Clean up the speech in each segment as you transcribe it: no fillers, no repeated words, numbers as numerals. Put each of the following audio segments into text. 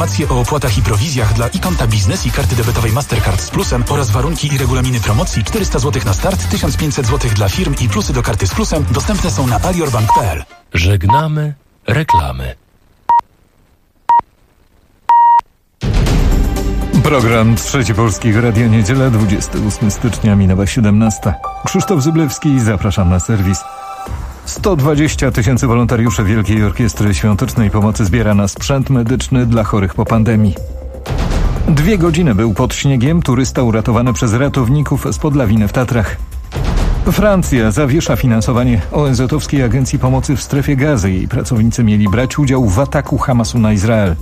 Informacje o opłatach i prowizjach dla konta biznes i karty debetowej Mastercard z plusem oraz warunki i regulaminy promocji 400 zł na start, 1500 zł dla firm i plusy do karty z plusem dostępne są na aliorbank.pl. Żegnamy reklamy. Program Trzeci Polskiego Radia, niedziela, 28 stycznia, minęła 17. Krzysztof Zyblewski, zapraszam na serwis. 120 000 wolontariuszy Wielkiej Orkiestry Świątecznej Pomocy zbiera na sprzęt medyczny dla chorych po pandemii. 2 godziny był pod śniegiem turysta uratowany przez ratowników spod lawiny w Tatrach. Francja zawiesza finansowanie ONZ-owskiej Agencji Pomocy w Strefie Gazy. Jej pracownicy mieli brać udział w ataku Hamasu na Izrael.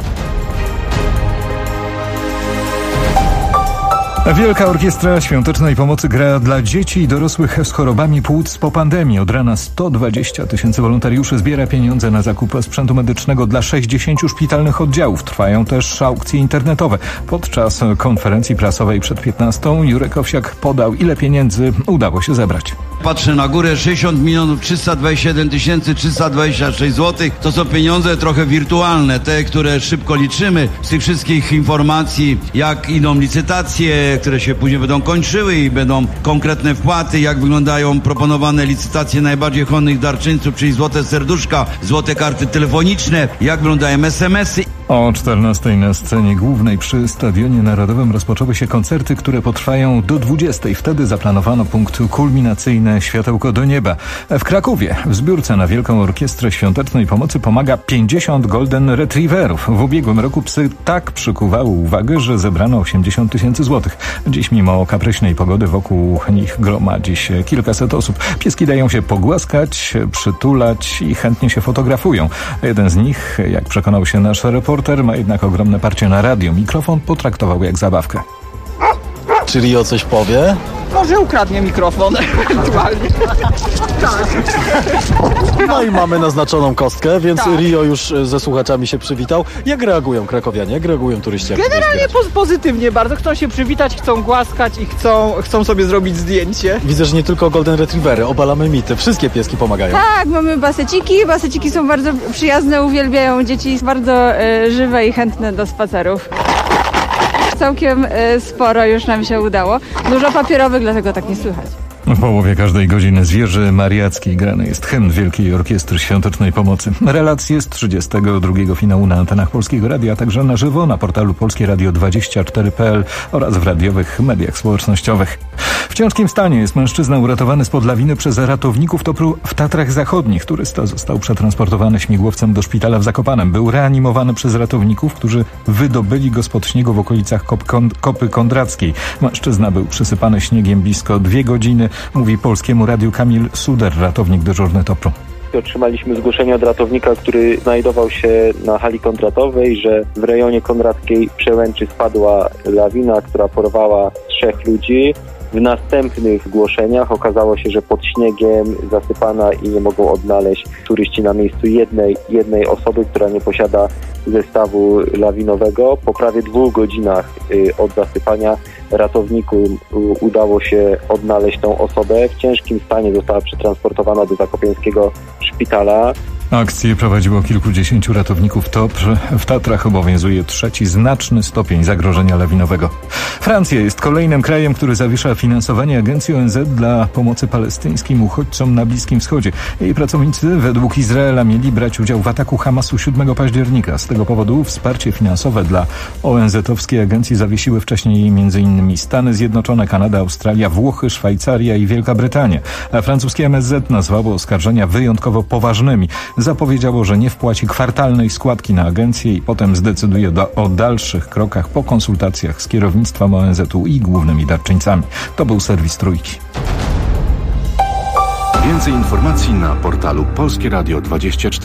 Wielka Orkiestra Świątecznej Pomocy gra dla dzieci i dorosłych z chorobami płuc po pandemii. Od rana 120 000 wolontariuszy zbiera pieniądze na zakup sprzętu medycznego dla 60 szpitalnych oddziałów. Trwają też aukcje internetowe. Podczas konferencji prasowej przed 15 Jurek Owsiak podał, ile pieniędzy udało się zebrać. Patrzę na górę, 60 327 326 zł. To są pieniądze trochę wirtualne, te, które szybko liczymy. Z tych wszystkich informacji, jak idą licytacje, które się później będą kończyły i będą konkretne wpłaty, jak wyglądają proponowane licytacje najbardziej hojnych darczyńców, czyli złote serduszka, złote karty telefoniczne, jak wyglądają SMS-y. O 14 na scenie głównej przy Stadionie Narodowym rozpoczęły się koncerty, które potrwają do 20. Wtedy zaplanowano punkt kulminacyjny Światełko do nieba. W Krakowie w zbiórce na Wielką Orkiestrę Świątecznej Pomocy pomaga 50 Golden Retrieverów. W ubiegłym roku psy tak przykuwały uwagę, że zebrano 80 000 złotych. Dziś mimo kapryśnej pogody wokół nich gromadzi się kilkaset osób. Pieski dają się pogłaskać, przytulać i chętnie się fotografują. Jeden z nich, jak przekonał się nasz reporter, ma jednak ogromne parcie na radio. Mikrofon potraktował jak zabawkę. Czy Rio coś powie? Może ukradnie mikrofon ewentualnie. Tak. No i mamy naznaczoną kostkę, więc tak. Rio już ze słuchaczami się przywitał. Jak reagują krakowianie? Jak reagują turyści? Generalnie pozytywnie bardzo. Chcą się przywitać, chcą głaskać i chcą sobie zrobić zdjęcie. Widzę, że nie tylko Golden Retrievery, obalamy mity. Wszystkie pieski pomagają. Tak, mamy baseciki. Baseciki są bardzo przyjazne, uwielbiają dzieci. Bardzo żywe i chętne do spacerów. Całkiem sporo już nam się udało. Dużo papierowych, dlatego tak nie słychać. W połowie każdej godziny z wieży mariackiej grany jest hymn Wielkiej Orkiestry Świątecznej Pomocy. Relacje z 32. finału na antenach Polskiego Radia, a także na żywo na portalu polskieradio24.pl oraz w radiowych mediach społecznościowych. W ciężkim stanie jest mężczyzna uratowany spod lawiny przez ratowników TOPR-u w Tatrach Zachodnich. Turysta został przetransportowany śmigłowcem do szpitala w Zakopanem. Był reanimowany przez ratowników, którzy wydobyli go spod śniegu w okolicach Kopy Kondrackiej. Mężczyzna był przysypany śniegiem blisko 2 godziny. Mówi Polskiemu Radiu Kamil Suder, ratownik dyżurny TOPR-u. Otrzymaliśmy zgłoszenie od ratownika, który znajdował się na hali kontratowej, że w rejonie konradzkiej Przełęczy spadła lawina, która porwała 3 ludzi. W następnych zgłoszeniach okazało się, że pod śniegiem zasypana i nie mogą odnaleźć turyści na miejscu jednej osoby, która nie posiada zestawu lawinowego. Po prawie 2 godzinach od zasypania ratownikom udało się odnaleźć tą osobę. W ciężkim stanie została przetransportowana do zakopiańskiego szpitala. Akcję prowadziło kilkudziesięciu ratowników TOPR. W Tatrach obowiązuje 3. znaczny stopień zagrożenia lawinowego. Francja jest kolejnym krajem, który zawiesza finansowanie Agencji ONZ dla pomocy palestyńskim uchodźcom na Bliskim Wschodzie. Jej pracownicy według Izraela mieli brać udział w ataku Hamasu 7 października. Z tego powodu wsparcie finansowe dla ONZ-owskiej agencji zawiesiły wcześniej m.in. Stany Zjednoczone, Kanada, Australia, Włochy, Szwajcaria i Wielka Brytania. A francuskie MSZ nazwało oskarżenia wyjątkowo poważnymi. Zapowiedziało, że nie wpłaci kwartalnej składki na agencję i potem zdecyduje o dalszych krokach po konsultacjach z kierownictwem ONZ-u i głównymi darczyńcami. To był serwis Trójki. Więcej informacji na portalu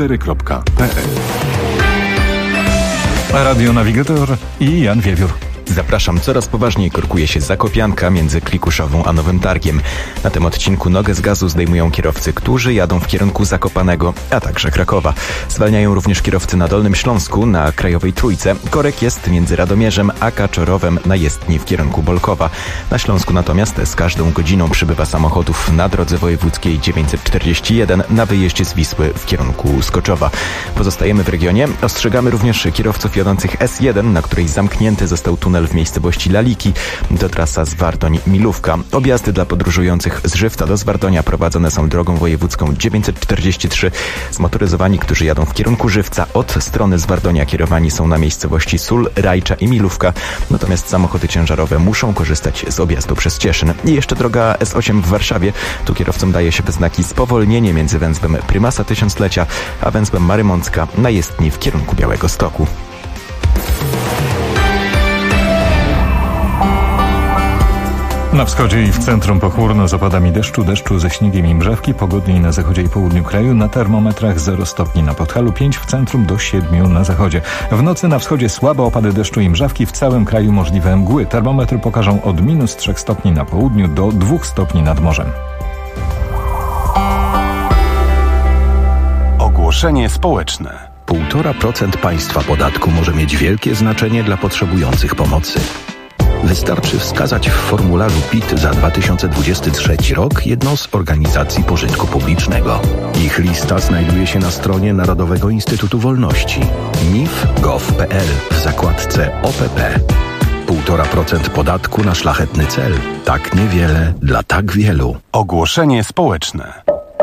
polskieradio24.pl. Radio Navigator i Jan Wiewiór. Zapraszam, coraz poważniej korkuje się Zakopianka między Klikuszową a Nowym Targiem. Na tym odcinku nogę z gazu zdejmują kierowcy, którzy jadą w kierunku Zakopanego, a także Krakowa. Zwalniają również kierowcy na Dolnym Śląsku, na Krajowej Trójce. Korek jest między Radomierzem a Kaczorowem na jezdni w kierunku Bolkowa. Na Śląsku natomiast z każdą godziną przybywa samochodów na drodze wojewódzkiej 941 na wyjeździe z Wisły w kierunku Skoczowa. Pozostajemy w regionie. Ostrzegamy również kierowców jadących S1, na której zamknięty został tunel w miejscowości Laliki. To trasa Zwardoń-Milówka. Objazdy dla podróżujących z Żywca do Zwardonia prowadzone są drogą wojewódzką 943. Zmotoryzowani, którzy jadą w kierunku Żywca od strony Zwardonia, kierowani są na miejscowości Sól, Rajcza i Milówka. Natomiast samochody ciężarowe muszą korzystać z objazdu przez Cieszyn. I jeszcze droga S8 w Warszawie. Tu kierowcom daje się we znaki spowolnienie między węzłem Prymasa Tysiąclecia a węzłem Marymącka na jezdni w kierunku Białegostoku. Na wschodzie i w centrum pochmurno z opadami deszczu ze śniegiem i mrzawki. Pogodniej na zachodzie i południu kraju. Na termometrach 0 stopni na Podhalu, 5 w centrum do 7 na zachodzie. W nocy na wschodzie słabe opady deszczu i mrzawki. W całym kraju możliwe mgły. Termometry pokażą od -3 stopni na południu do 2 stopni nad morzem. Ogłoszenie społeczne. 1,5% państwa podatku może mieć wielkie znaczenie dla potrzebujących pomocy. Wystarczy wskazać w formularzu PIT za 2023 rok jedną z organizacji pożytku publicznego. Ich lista znajduje się na stronie Narodowego Instytutu Wolności nif.gov.pl w zakładce OPP. 1,5% podatku na szlachetny cel. Tak niewiele dla tak wielu. Ogłoszenie społeczne.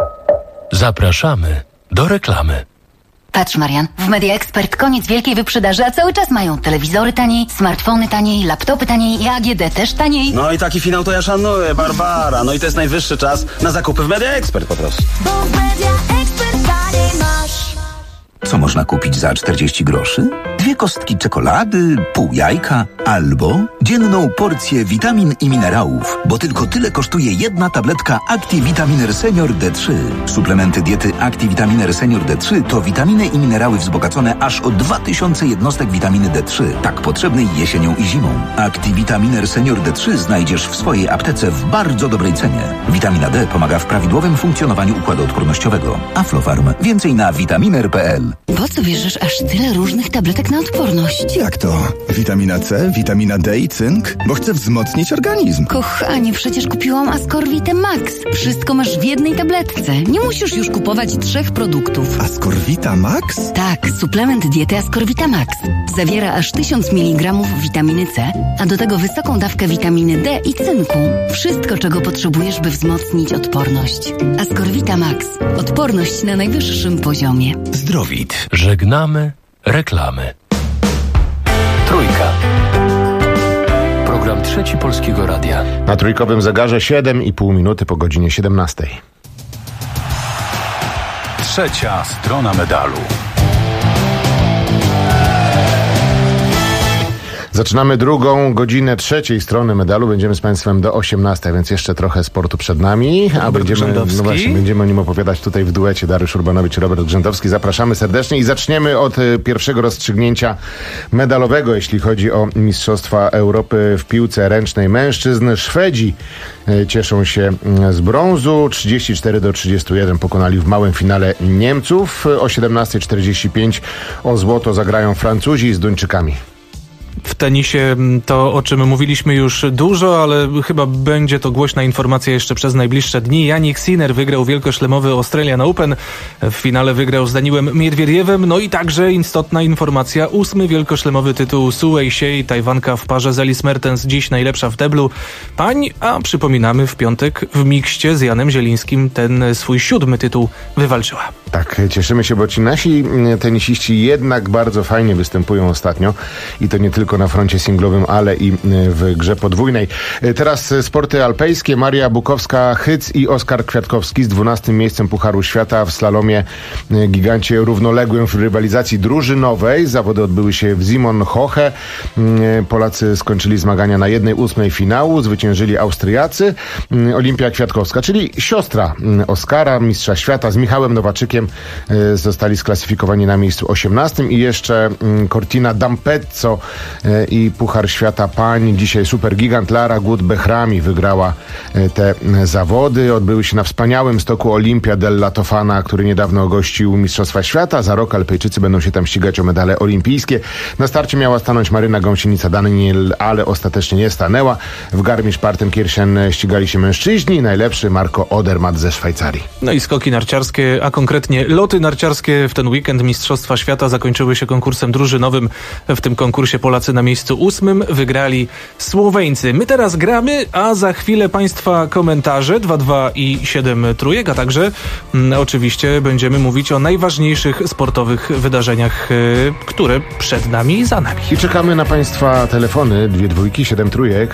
Zapraszamy do reklamy. Patrz, Marian, w Media Expert koniec wielkiej wyprzedaży, a cały czas mają telewizory taniej, smartfony taniej, laptopy taniej i AGD też taniej. No i taki finał to ja szanuję, Barbara. No i to jest najwyższy czas na zakupy w Media Expert po prostu. Bo w Media Expert taniej masz. Co można kupić za 40 groszy? 2 kostki czekolady, pół jajka albo dzienną porcję witamin i minerałów, bo tylko tyle kosztuje jedna tabletka ActiVitaminer Senior D3. Suplementy diety ActiVitaminer Senior D3 to witaminy i minerały wzbogacone aż o 2000 jednostek witaminy D3, tak potrzebnej jesienią i zimą. ActiVitaminer Senior D3 znajdziesz w swojej aptece w bardzo dobrej cenie. Witamina D pomaga w prawidłowym funkcjonowaniu układu odpornościowego. Aflofarm. Więcej na vitaminer.pl. Po co bierzesz aż tyle różnych tabletek na odporność? Jak to? Witamina C, witamina D i cynk? Bo chcę wzmocnić organizm. Kochanie, przecież kupiłam Ascorvite Max. Wszystko masz w jednej tabletce. Nie musisz już kupować 3 produktów. Ascorvita Max? Tak, suplement diety Ascorvita Max. Zawiera aż 1000 mg witaminy C, a do tego wysoką dawkę witaminy D i cynku. Wszystko, czego potrzebujesz, by wzmocnić odporność. Ascorvita Max. Odporność na najwyższym poziomie. Zdrowit. Żegnamy reklamy. Trójka. Program Trzeci Polskiego Radia. Na trójkowym zegarze 7,5 minuty po godzinie 17. Trzecia strona medalu. Zaczynamy drugą godzinę trzeciej strony medalu. Będziemy z Państwem do 18, więc jeszcze trochę sportu przed nami. A będziemy o nim opowiadać tutaj w duecie. Dariusz Urbanowicz, Robert Grzędowski. Zapraszamy serdecznie i zaczniemy od pierwszego rozstrzygnięcia medalowego, jeśli chodzi o Mistrzostwa Europy w piłce ręcznej mężczyzn. Szwedzi cieszą się z brązu. 34-31 pokonali w małym finale Niemców. O 17:45 o złoto zagrają Francuzi z Duńczykami. W tenisie to, o czym mówiliśmy już dużo, ale chyba będzie to głośna informacja jeszcze przez najbliższe dni. Jannik Sinner wygrał wielkoszlemowy Australian Open. W finale wygrał z Daniłem Miedwiediewem. No i także istotna informacja. 8. wielkoszlemowy tytuł Su Wei-siei, Tajwanka w parze z Alice Mertens, dziś najlepsza w deblu pań, a przypominamy, w piątek w mikście z Janem Zielińskim ten swój 7. tytuł wywalczyła. Tak, cieszymy się, bo ci nasi tenisiści jednak bardzo fajnie występują ostatnio i to nie tylko na froncie singlowym, ale i w grze podwójnej. Teraz sporty alpejskie. Maria Bukowska-Hyc i Oskar Kwiatkowski z 12. miejscem Pucharu Świata w slalomie gigancie równoległym w rywalizacji drużynowej. Zawody odbyły się w Simon-Hoche. Polacy skończyli zmagania na 1/8 finału. Zwyciężyli Austriacy. Olimpia Kwiatkowska, czyli siostra Oskara, mistrza świata, z Michałem Nowaczykiem zostali sklasyfikowani na miejscu 18. i jeszcze Cortina d'Ampezzo i Puchar Świata Pań. Dzisiaj supergigant Lara Gut-Behrami wygrała te zawody. Odbyły się na wspaniałym stoku Olimpia della Tofana, który niedawno gościł Mistrzostwa Świata. Za rok Alpejczycy będą się tam ścigać o medale olimpijskie. Na starcie miała stanąć Maryna Gąsienica-Daniel, ale ostatecznie nie stanęła. W Garmisch-Partenkirchen ścigali się mężczyźni. Najlepszy Marco Odermatt ze Szwajcarii. No i skoki narciarskie, a konkretnie loty narciarskie w ten weekend Mistrzostwa Świata zakończyły się konkursem drużynowym. W tym konkursie Polacy na miejscu 8 wygrali Słoweńcy. My teraz gramy, a za chwilę Państwa komentarze 2-2 i 7 trójek, a także oczywiście będziemy mówić o najważniejszych sportowych wydarzeniach, które przed nami i za nami. I czekamy na Państwa telefony 2 dwójki, 7 trójek.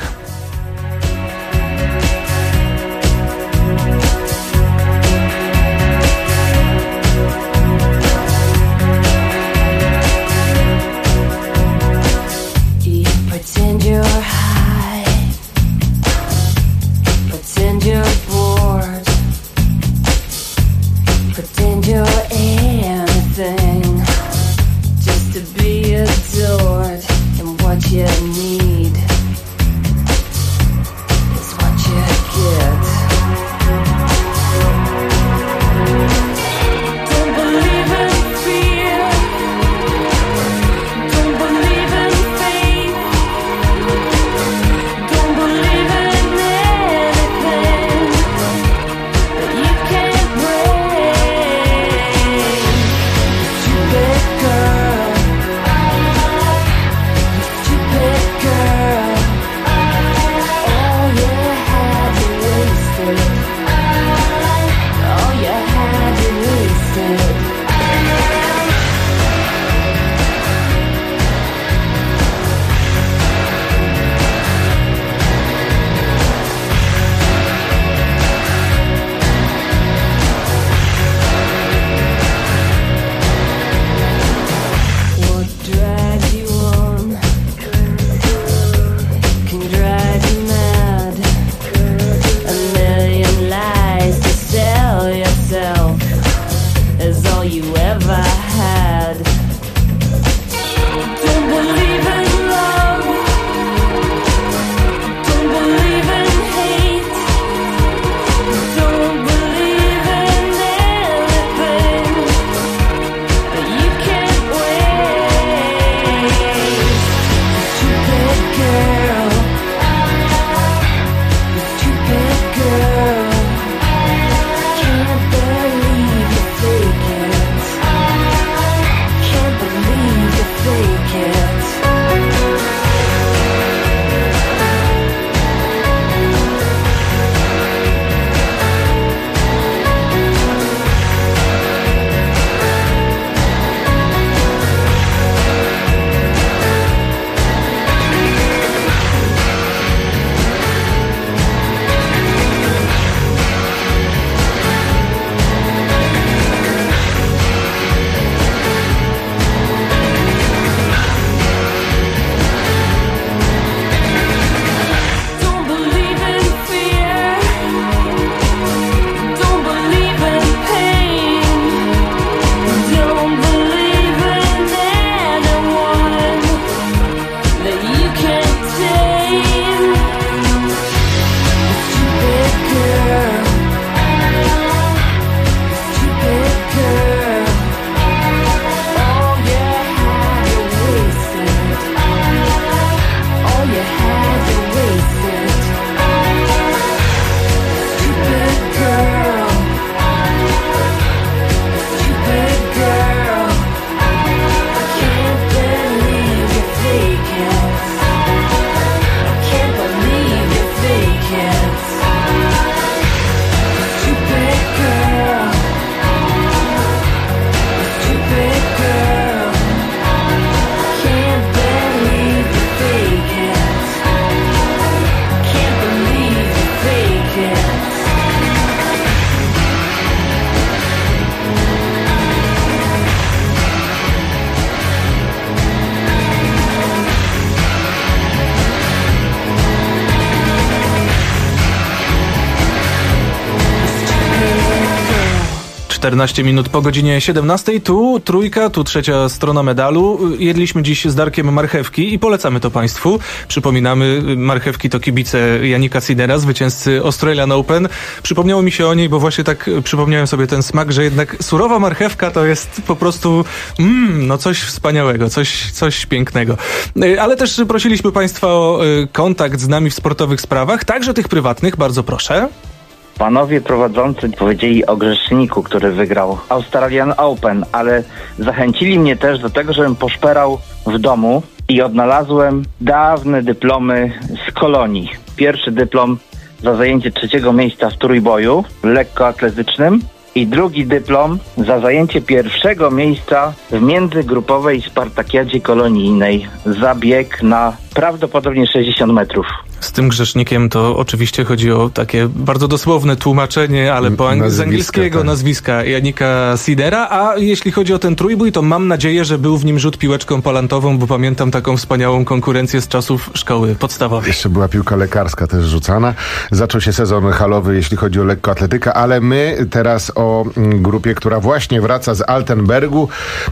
14 minut po godzinie 17. Tu trójka, tu trzecia strona medalu. Jedliśmy dziś z Darkiem marchewki i polecamy to Państwu. Przypominamy, marchewki to kibice Jannika Sinnera, zwycięzcy Australian Open. Przypomniało mi się o niej, bo właśnie tak przypomniałem sobie ten smak, że jednak surowa marchewka to jest po prostu no coś wspaniałego, coś pięknego. Ale też prosiliśmy Państwa o kontakt z nami w sportowych sprawach, także tych prywatnych, bardzo proszę. Panowie prowadzący powiedzieli o grzeszniku, który wygrał Australian Open, ale zachęcili mnie też do tego, żebym poszperał w domu i odnalazłem dawne dyplomy z Kolonii. Pierwszy dyplom za zajęcie 3. miejsca w trójboju lekkoatletycznym i drugi dyplom za zajęcie 1. miejsca w międzygrupowej spartakiadzie kolonijnej za bieg na prawdopodobnie 60 metrów. Z tym grzesznikiem to oczywiście chodzi o takie bardzo dosłowne tłumaczenie, ale z angielskiego tak. Nazwiska Jannika Sinnera, a jeśli chodzi o ten trójbój, to mam nadzieję, że był w nim rzut piłeczką palantową, bo pamiętam taką wspaniałą konkurencję z czasów szkoły podstawowej. Jeszcze była piłka lekarska też rzucana. Zaczął się sezon halowy, jeśli chodzi o lekkoatletykę, ale my teraz o grupie, która właśnie wraca z Altenbergu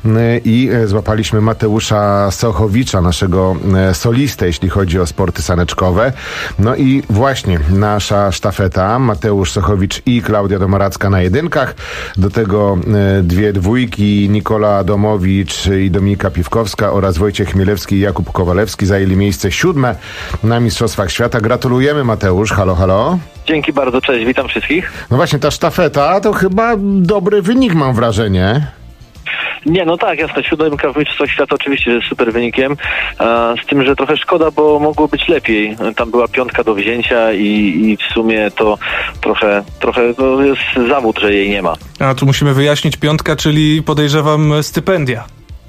i złapaliśmy Mateusza Sochowicza, naszego solistę, jeśli chodzi o sporty saneczkowe. No i właśnie nasza sztafeta, Mateusz Sochowicz i Klaudia Domaracka na jedynkach. Do tego 2 dwójki, Nikola Adomowicz i Dominika Piwkowska oraz Wojciech Chmielewski i Jakub Kowalewski zajęli miejsce 7 na Mistrzostwach Świata. Gratulujemy, Mateusz. Halo, halo. Dzięki bardzo, cześć, witam wszystkich. No właśnie, ta sztafeta to chyba dobry wynik, mam wrażenie. Nie, no tak, jasne, 7 w Mistrzostwach Świata oczywiście jest super wynikiem, z tym, że trochę szkoda, bo mogło być lepiej. Tam była 5 do wzięcia i w sumie to trochę no jest zawód, że jej nie ma. A tu musimy wyjaśnić 5, czyli podejrzewam stypendia.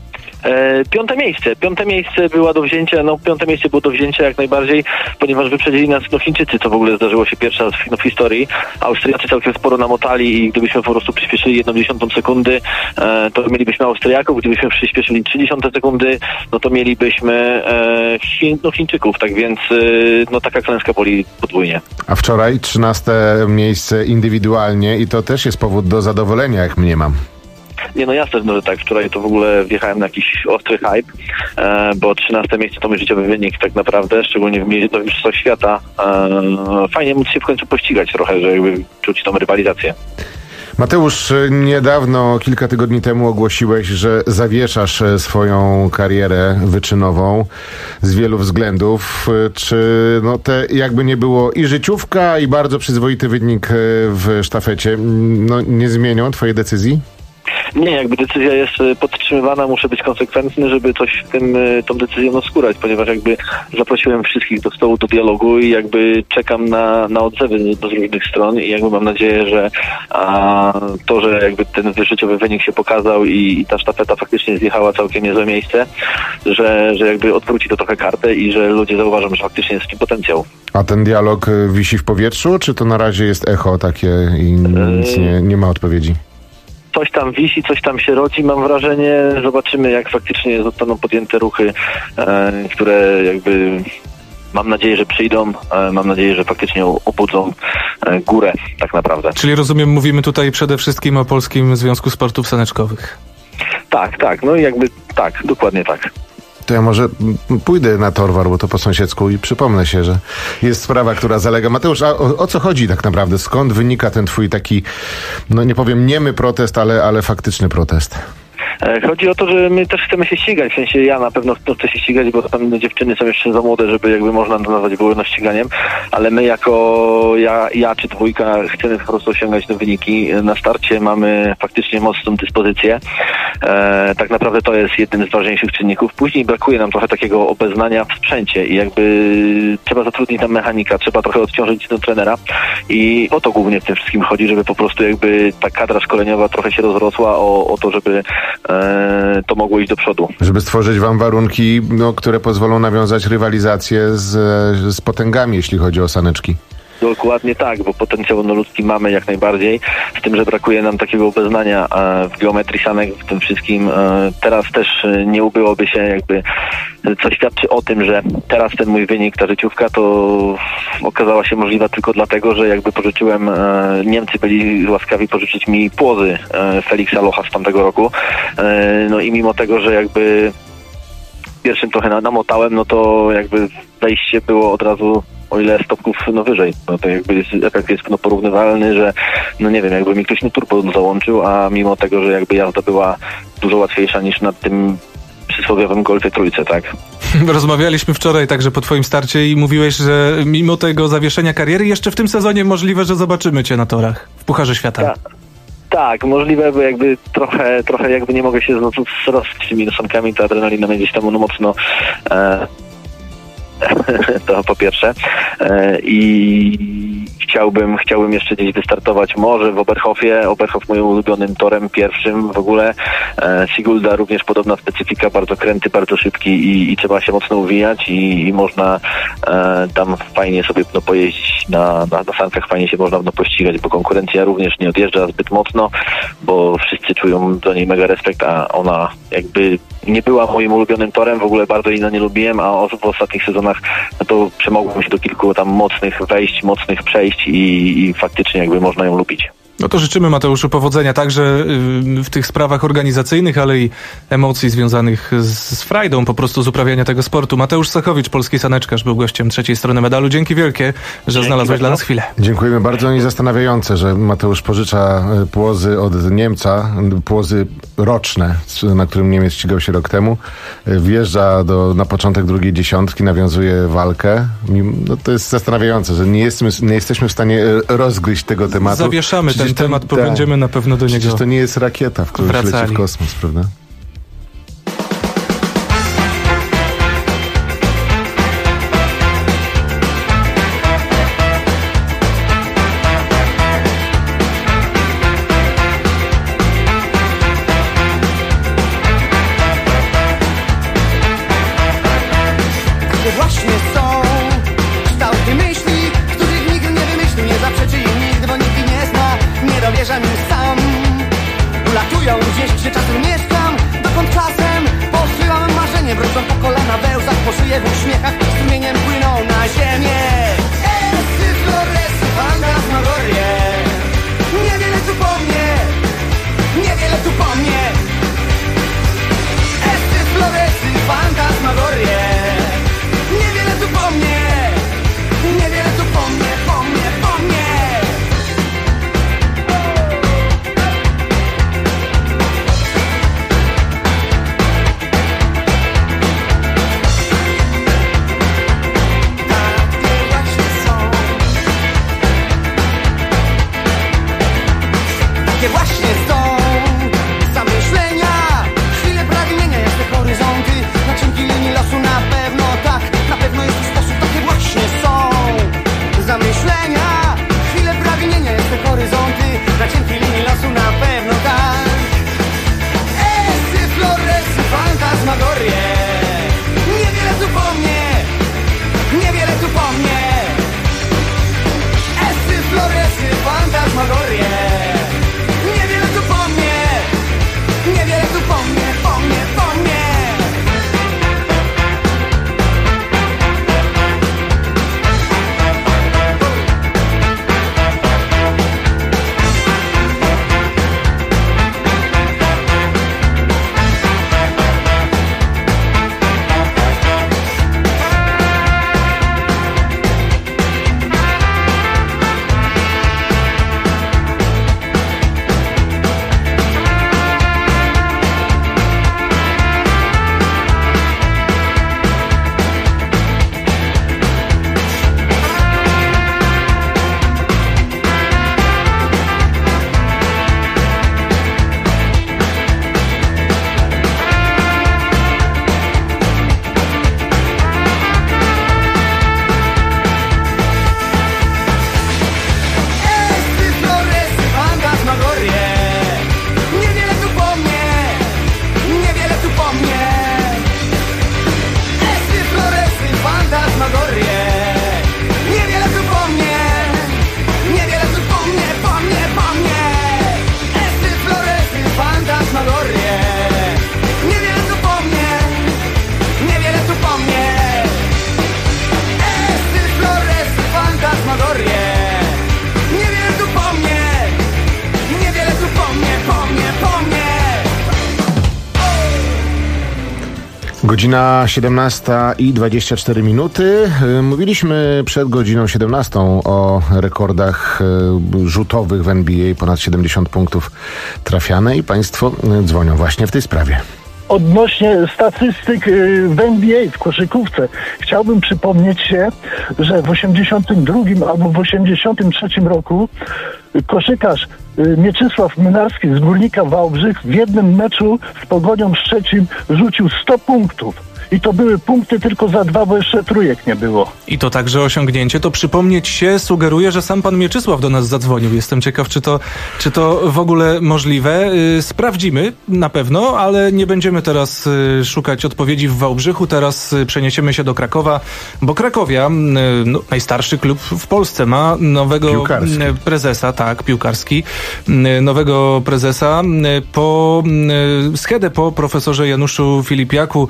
5 miejsce było do wzięcia, 5 miejsce było do wzięcia jak najbardziej, ponieważ wyprzedzili nas Chińczycy, co w ogóle zdarzyło się pierwszy raz w historii. Austriacy całkiem sporo namotali i gdybyśmy po prostu przyspieszyli 1/10 sekundy, to mielibyśmy Austriaków, gdybyśmy przyspieszyli 0,3 sekundy, no to mielibyśmy Chińczyków, tak więc taka klęska boli podwójnie. A wczoraj 13 miejsce indywidualnie i to też jest powód do zadowolenia, jak mniemam. Nie, no jasne, że tak. Wczoraj to w ogóle wjechałem na jakiś ostry hype, bo 13 miejsce to mój życiowy wynik tak naprawdę, szczególnie w Mistrzostwach Świata. Fajnie móc się w końcu pościgać trochę, że jakby czuć tą rywalizację. Mateusz, niedawno, kilka tygodni temu ogłosiłeś, że zawieszasz swoją karierę wyczynową z wielu względów. Czy te jakby nie było i życiówka, i bardzo przyzwoity wynik w sztafecie nie zmienią twojej decyzji? Nie, jakby decyzja jest podtrzymywana, muszę być konsekwentny, żeby coś w tym tą decyzją skórać, ponieważ jakby zaprosiłem wszystkich do stołu, do dialogu i jakby czekam na odzewy z różnych stron i jakby mam nadzieję, że to, że jakby ten życiowy wynik się pokazał i ta sztafeta faktycznie zjechała całkiem niezłe miejsce, że jakby odwróci to trochę kartę i że ludzie zauważą, że faktycznie jest w tym potencjał. A ten dialog wisi w powietrzu, czy to na razie jest echo takie i nic nie ma odpowiedzi? Coś tam wisi, coś tam się rodzi, mam wrażenie. Zobaczymy, jak faktycznie zostaną podjęte ruchy, które jakby mam nadzieję, że przyjdą. Mam nadzieję, że faktycznie obudzą górę tak naprawdę. Czyli rozumiem, mówimy tutaj przede wszystkim o Polskim Związku Sportów Saneczkowych. Tak, no jakby tak, dokładnie tak. To ja może pójdę na Torwar, bo to po sąsiedzku i przypomnę się, że jest sprawa, która zalega. Mateusz, a o co chodzi tak naprawdę? Skąd wynika ten twój taki, nie powiem niemy protest, ale faktyczny protest? Chodzi o to, że my też chcemy się ścigać, w sensie ja na pewno chcę się ścigać, bo tam dziewczyny są jeszcze za młode, żeby jakby można to nazwać wolno ściganiem, ale my jako ja czy dwójka chcemy po prostu osiągać te wyniki. Na starcie mamy faktycznie mocną dyspozycję. Tak naprawdę to jest jeden z ważniejszych czynników. Później brakuje nam trochę takiego obeznania w sprzęcie i jakby trzeba zatrudnić tam mechanika, trzeba trochę odciążyć do trenera i o to głównie w tym wszystkim chodzi, żeby po prostu jakby ta kadra szkoleniowa trochę się rozrosła o to, żeby to mogło iść do przodu. Żeby stworzyć wam warunki, które pozwolą nawiązać rywalizację z potęgami, jeśli chodzi o saneczki. Dokładnie tak, bo potencjał ludzki mamy jak najbardziej, z tym, że brakuje nam takiego obeznania w geometrii sanek, w tym wszystkim. Teraz też nie ubyłoby się jakby, co świadczy o tym, że teraz ten mój wynik, ta życiówka, to okazała się możliwa tylko dlatego, że jakby pożyczyłem, Niemcy byli łaskawi pożyczyć mi płozy Feliksa Locha z tamtego roku. No i mimo tego, że jakby pierwszym trochę namotałem, no to jakby wejście było od razu o ile stopków wyżej. No to jakby efekt jest porównywalny, że no nie wiem, jakby mi ktoś turbo załączył, a mimo tego, że jakby jazda była dużo łatwiejsza niż na tym przysłowiowym Golfie trójce, tak? Rozmawialiśmy wczoraj także po twoim starcie i mówiłeś, że mimo tego zawieszenia kariery jeszcze w tym sezonie możliwe, że zobaczymy cię na torach w Pucharze Świata. Tak, możliwe, bo jakby trochę jakby nie mogę się z tymi sankami, ta adrenalina mnie gdzieś tam mocno to po pierwsze. I chciałbym jeszcze gdzieś wystartować może w Oberhofie. Oberhof moim ulubionym torem pierwszym w ogóle. Sigulda również podobna specyfika, bardzo kręty, bardzo szybki i trzeba się mocno uwijać i można tam fajnie sobie pojeździć na sankach, fajnie się można pościgać, bo konkurencja również nie odjeżdża zbyt mocno, bo wszyscy czują do niej mega respekt, a ona jakby nie była moim ulubionym torem, w ogóle bardzo jej nie lubiłem, a w ostatnich sezonach no to przemogłem się do kilku tam mocnych wejść, mocnych przejść i faktycznie jakby można ją lubić. No to życzymy, Mateuszu, powodzenia także w tych sprawach organizacyjnych, ale i emocji związanych z frajdą po prostu z uprawiania tego sportu. Mateusz Sochowicz, polski saneczkarz, był gościem trzeciej strony medalu. Dzięki wielkie, że znalazłeś dla nas chwilę. Dziękujemy bardzo i zastanawiające, że Mateusz pożycza płozy od Niemca, płozy roczne, na którym Niemiec ścigał się rok temu. Wjeżdża na początek drugiej dziesiątki, nawiązuje walkę. No to jest zastanawiające, że nie jesteśmy w stanie rozgryźć tego tematu. Zawieszamy ten temat, bo będziemy na pewno do niego Przecież to nie jest rakieta, w której leci w kosmos, prawda? Właśnie są kształty myśli, których nikt nie wymyślił, nie zaprzeczy im nikt, bo nikt nie zna, nie dowierzam im sam. Ulatują gdzieś, gdzie czasem mieszkam, dokąd czasem posyłam marzenie, wrócą po kolana, we łzach, po szyję, w uśmiechach, strumieniem płyną na ziemię. Esty floresy, fantasmagorie, niewiele tu po mnie, niewiele tu po mnie. Esty floresy, fantasmagorie, niewiele tu po mnie, niewiele tu po mnie, po mnie, po mnie. Godzina 17:24. Mówiliśmy przed godziną 17 o rekordach rzutowych w NBA. Ponad 70 punktów trafiane i państwo dzwonią właśnie w tej sprawie. Odnośnie statystyk w NBA, w koszykówce, chciałbym przypomnieć się, że w 82 albo w 83 roku koszykarz Mieczysław Młynarski z Górnika Wałbrzych w jednym meczu z Pogonią Szczecin rzucił 100 punktów. I to były punkty tylko za 2, bo jeszcze trójek nie było. I to także osiągnięcie. To przypomnieć się sugeruje, że sam pan Mieczysław do nas zadzwonił. Jestem ciekaw, czy to w ogóle możliwe. Sprawdzimy na pewno, ale nie będziemy teraz szukać odpowiedzi w Wałbrzychu. Teraz przeniesiemy się do Krakowa, bo Krakowia, najstarszy klub w Polsce, ma nowego prezesa, tak, piłkarski, nowego prezesa po schedę po profesorze Januszu Filipiaku,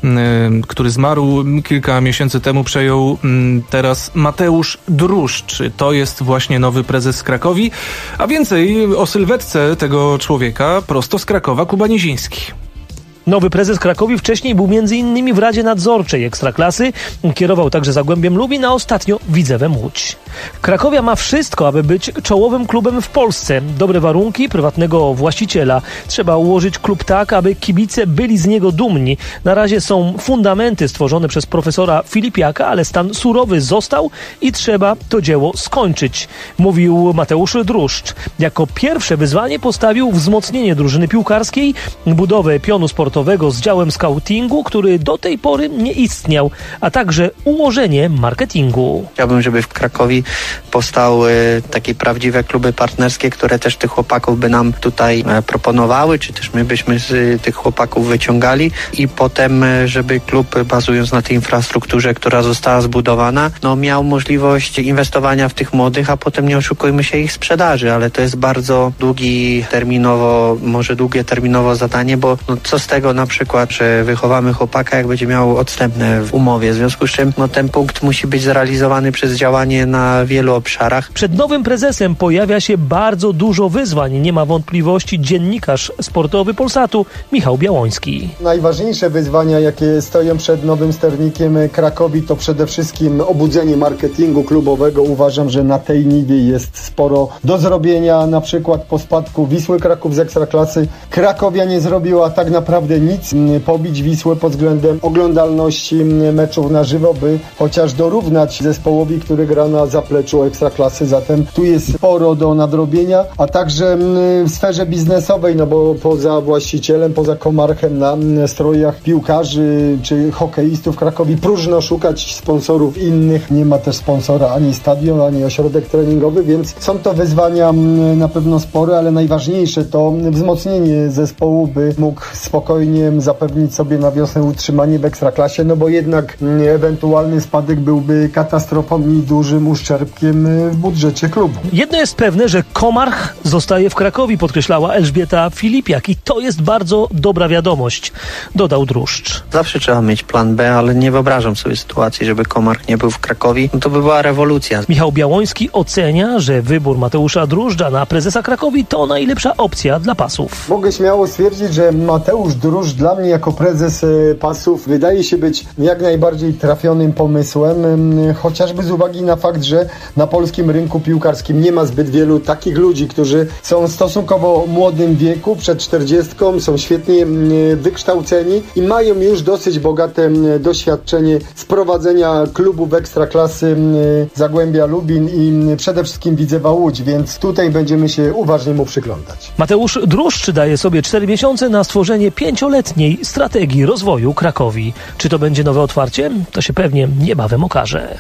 który zmarł kilka miesięcy temu, przejął teraz Mateusz Druszcz. To jest właśnie nowy prezes Krakowi. A więcej o sylwetce tego człowieka prosto z Krakowa Kuba Niziński. Nowy prezes Krakowi wcześniej był m.in. w Radzie Nadzorczej Ekstraklasy, kierował także Zagłębiem Lubin, a ostatnio Widzewem Łódź. Krakowia ma wszystko, aby być czołowym klubem w Polsce. Dobre warunki, prywatnego właściciela. Trzeba ułożyć klub tak, aby kibice byli z niego dumni. Na razie są fundamenty stworzone przez profesora Filipiaka, ale stan surowy został i trzeba to dzieło skończyć, mówił Mateusz Druszcz. Jako pierwsze wyzwanie postawił wzmocnienie drużyny piłkarskiej, budowę pionu sportowego z działem scoutingu, który do tej pory nie istniał, a także ułożenie marketingu. Chciałbym, żeby w Krakowie powstały takie prawdziwe kluby partnerskie, które też tych chłopaków by nam tutaj proponowały, czy też my byśmy z tych chłopaków wyciągali i potem, żeby klub, bazując na tej infrastrukturze, która została zbudowana, miał możliwość inwestowania w tych młodych, a potem nie oszukujmy się ich sprzedaży, ale to jest bardzo długie terminowo zadanie, bo co z tego na przykład, że wychowamy chłopaka, jak będzie miał odstępne w umowie, w związku z czym ten punkt musi być zrealizowany przez działanie na wielu obszarach. Przed nowym prezesem pojawia się bardzo dużo wyzwań, nie ma wątpliwości dziennikarz sportowy Polsatu Michał Białoński. Najważniejsze wyzwania, jakie stoją przed nowym sternikiem Krakowi, to przede wszystkim obudzenie marketingu klubowego. Uważam, że na tej niwie jest sporo do zrobienia, na przykład po spadku Wisły Kraków z Ekstraklasy. Krakowia nie zrobiła tak naprawdę nic, pobić Wisłę pod względem oglądalności meczów na żywo, by chociaż dorównać zespołowi, który gra na zapleczu Ekstraklasy. Zatem tu jest sporo do nadrobienia, a także w sferze biznesowej, bo poza właścicielem, poza Komarchem na strojach piłkarzy czy hokeistów w Krakowie próżno szukać sponsorów innych. Nie ma też sponsora ani stadion, ani ośrodek treningowy, więc są to wyzwania na pewno spore, ale najważniejsze to wzmocnienie zespołu, by mógł spokojnie zapewnić sobie na wiosnę utrzymanie w Ekstraklasie, bo jednak ewentualny spadek byłby katastrofą i dużym uszczerbkiem w budżecie klubu. Jedno jest pewne, że Komarch zostaje w Krakowie, podkreślała Elżbieta Filipiak i to jest bardzo dobra wiadomość, dodał Druszcz. Zawsze trzeba mieć plan B, ale nie wyobrażam sobie sytuacji, żeby Komarch nie był w Krakowie. To by była rewolucja. Michał Białoński ocenia, że wybór Mateusza Druszcza na prezesa Krakowi to najlepsza opcja dla Pasów. Mogę śmiało stwierdzić, że Mateusz Druszcz dla mnie jako prezes Pasów wydaje się być jak najbardziej trafionym pomysłem, chociażby z uwagi na fakt, że na polskim rynku piłkarskim nie ma zbyt wielu takich ludzi, którzy są w stosunkowo młodym wieku, przed 40, są świetnie wykształceni i mają już dosyć bogate doświadczenie z prowadzenia klubów Ekstraklasy Zagłębia Lubin i przede wszystkim Widzewa Łódź, więc tutaj będziemy się uważnie mu przyglądać. Mateusz Druszcz daje sobie 4 miesiące na stworzenie 5-letniej strategii rozwoju Krakowi. Czy to będzie nowe otwarcie? To się pewnie niebawem okaże.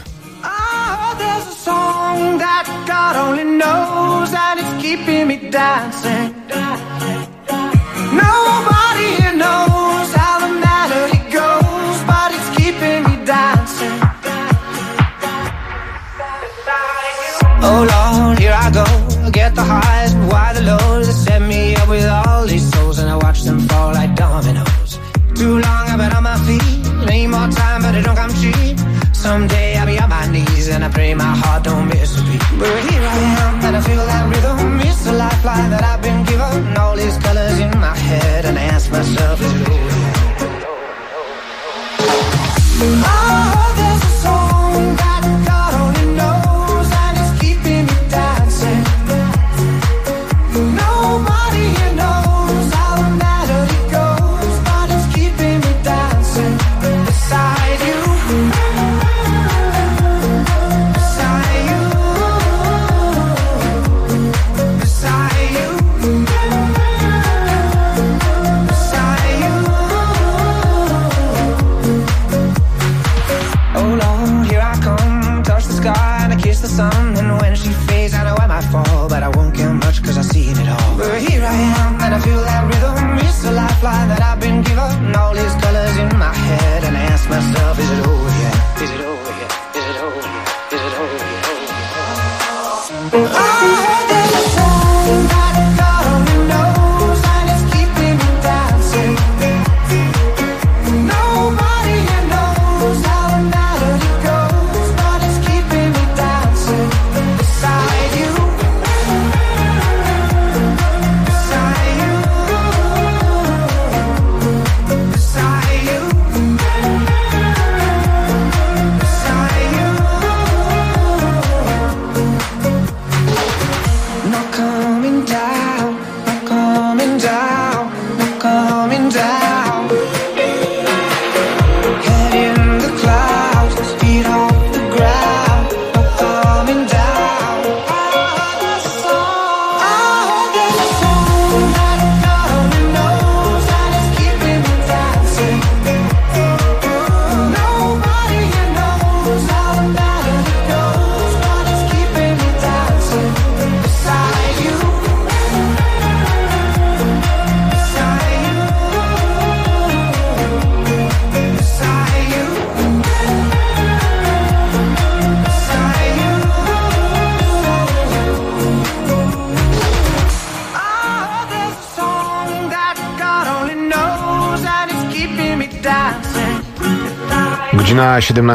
Oh Lord, here I go. Get the highs, but why the lows? They set me up with all these souls, and I watch them fall like dominoes. Too long I've been on my feet. Need more time, but it don't come cheap. Someday I'll be on my knees, and I pray my heart don't miss a beat. But here I am, and I feel that rhythm. It's the lifeline that I've been given. All these colors in my head, and I ask myself, is it over? Godzina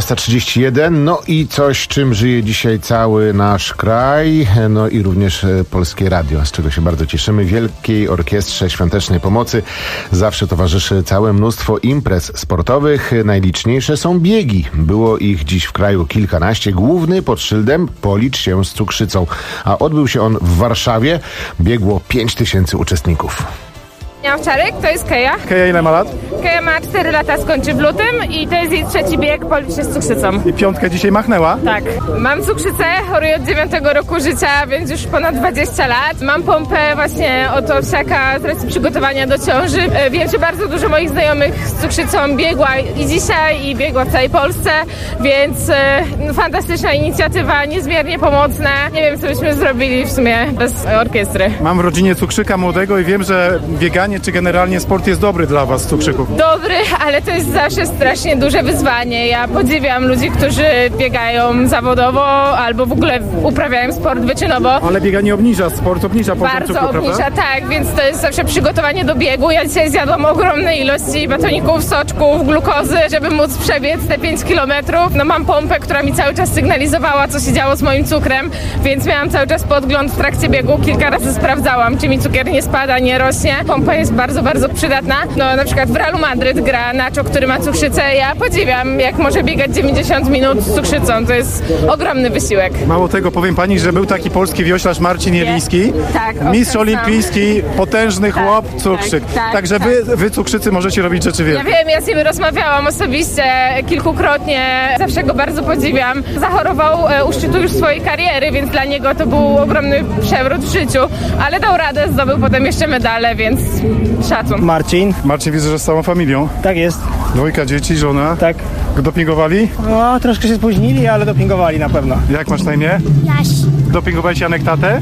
17:31, no i coś, czym żyje dzisiaj cały nasz kraj, no i również Polskie Radio, z czego się bardzo cieszymy. Wielkiej Orkiestrze Świątecznej Pomocy zawsze towarzyszy całe mnóstwo imprez sportowych. Najliczniejsze są biegi. Było ich dziś w kraju kilkanaście. Główny pod szyldem Policz się z cukrzycą, a odbył się on w Warszawie. Biegło 5000 uczestników. Owczarek, to jest Keja. Keja ile ma lat? Keja ma 4 lata, skończy w lutym i to jest jej 3. bieg, Policz się z cukrzycą. I 5 dzisiaj machnęła? Tak. Mam cukrzycę, choruję od 9 roku życia, więc już ponad 20 lat. Mam pompę właśnie od owsiaka z racji przygotowania do ciąży. Wiem, że bardzo dużo moich znajomych z cukrzycą biegła i dzisiaj, i biegła w całej Polsce, więc fantastyczna inicjatywa, niezmiernie pomocna. Nie wiem, co byśmy zrobili w sumie bez orkiestry. Mam w rodzinie cukrzyka młodego i wiem, że bieganie czy generalnie sport jest dobry dla was, cukrzyków. Dobry, ale to jest zawsze strasznie duże wyzwanie. Ja podziwiam ludzi, którzy biegają zawodowo albo w ogóle uprawiają sport wyczynowo. Ale bieganie obniża, sport obniża poziom cukru, bardzo obniża, prawda? tak, więc to jest zawsze przygotowanie do biegu. Ja dzisiaj zjadłam ogromne ilości batoników, soczków, glukozy, żeby móc przebiec te 5 kilometrów. No mam pompę, która mi cały czas sygnalizowała, co się działo z moim cukrem, więc miałam cały czas podgląd w trakcie biegu. Kilka razy sprawdzałam, czy mi cukier nie spada, nie rośnie. Pompa jest bardzo, bardzo przydatna. No na przykład w Realu Madryt gra Nacho, który ma cukrzycę. Ja podziwiam, jak może biegać 90 minut z cukrzycą. To jest ogromny wysiłek. Mało tego, powiem pani, że był taki polski wioślarz Marcin Jeliński. Tak, mistrz olimpijski, potężny chłop, cukrzyk. Także wy cukrzycy możecie robić rzeczy wielkie. Ja wiem, ja z nim rozmawiałam osobiście kilkukrotnie. Zawsze go bardzo podziwiam. Zachorował u szczytu już swojej kariery, więc dla niego to był ogromny przewrót w życiu. Ale dał radę, zdobył potem jeszcze medale, więc szacun. Marcin, widzę, że z całą familią. Tak jest. 2 dzieci, żona. Tak. Dopingowali? No, troszkę się spóźnili, ale dopingowali na pewno. Jak masz na imię? Jaś. Dopingowałeś Janek tatę?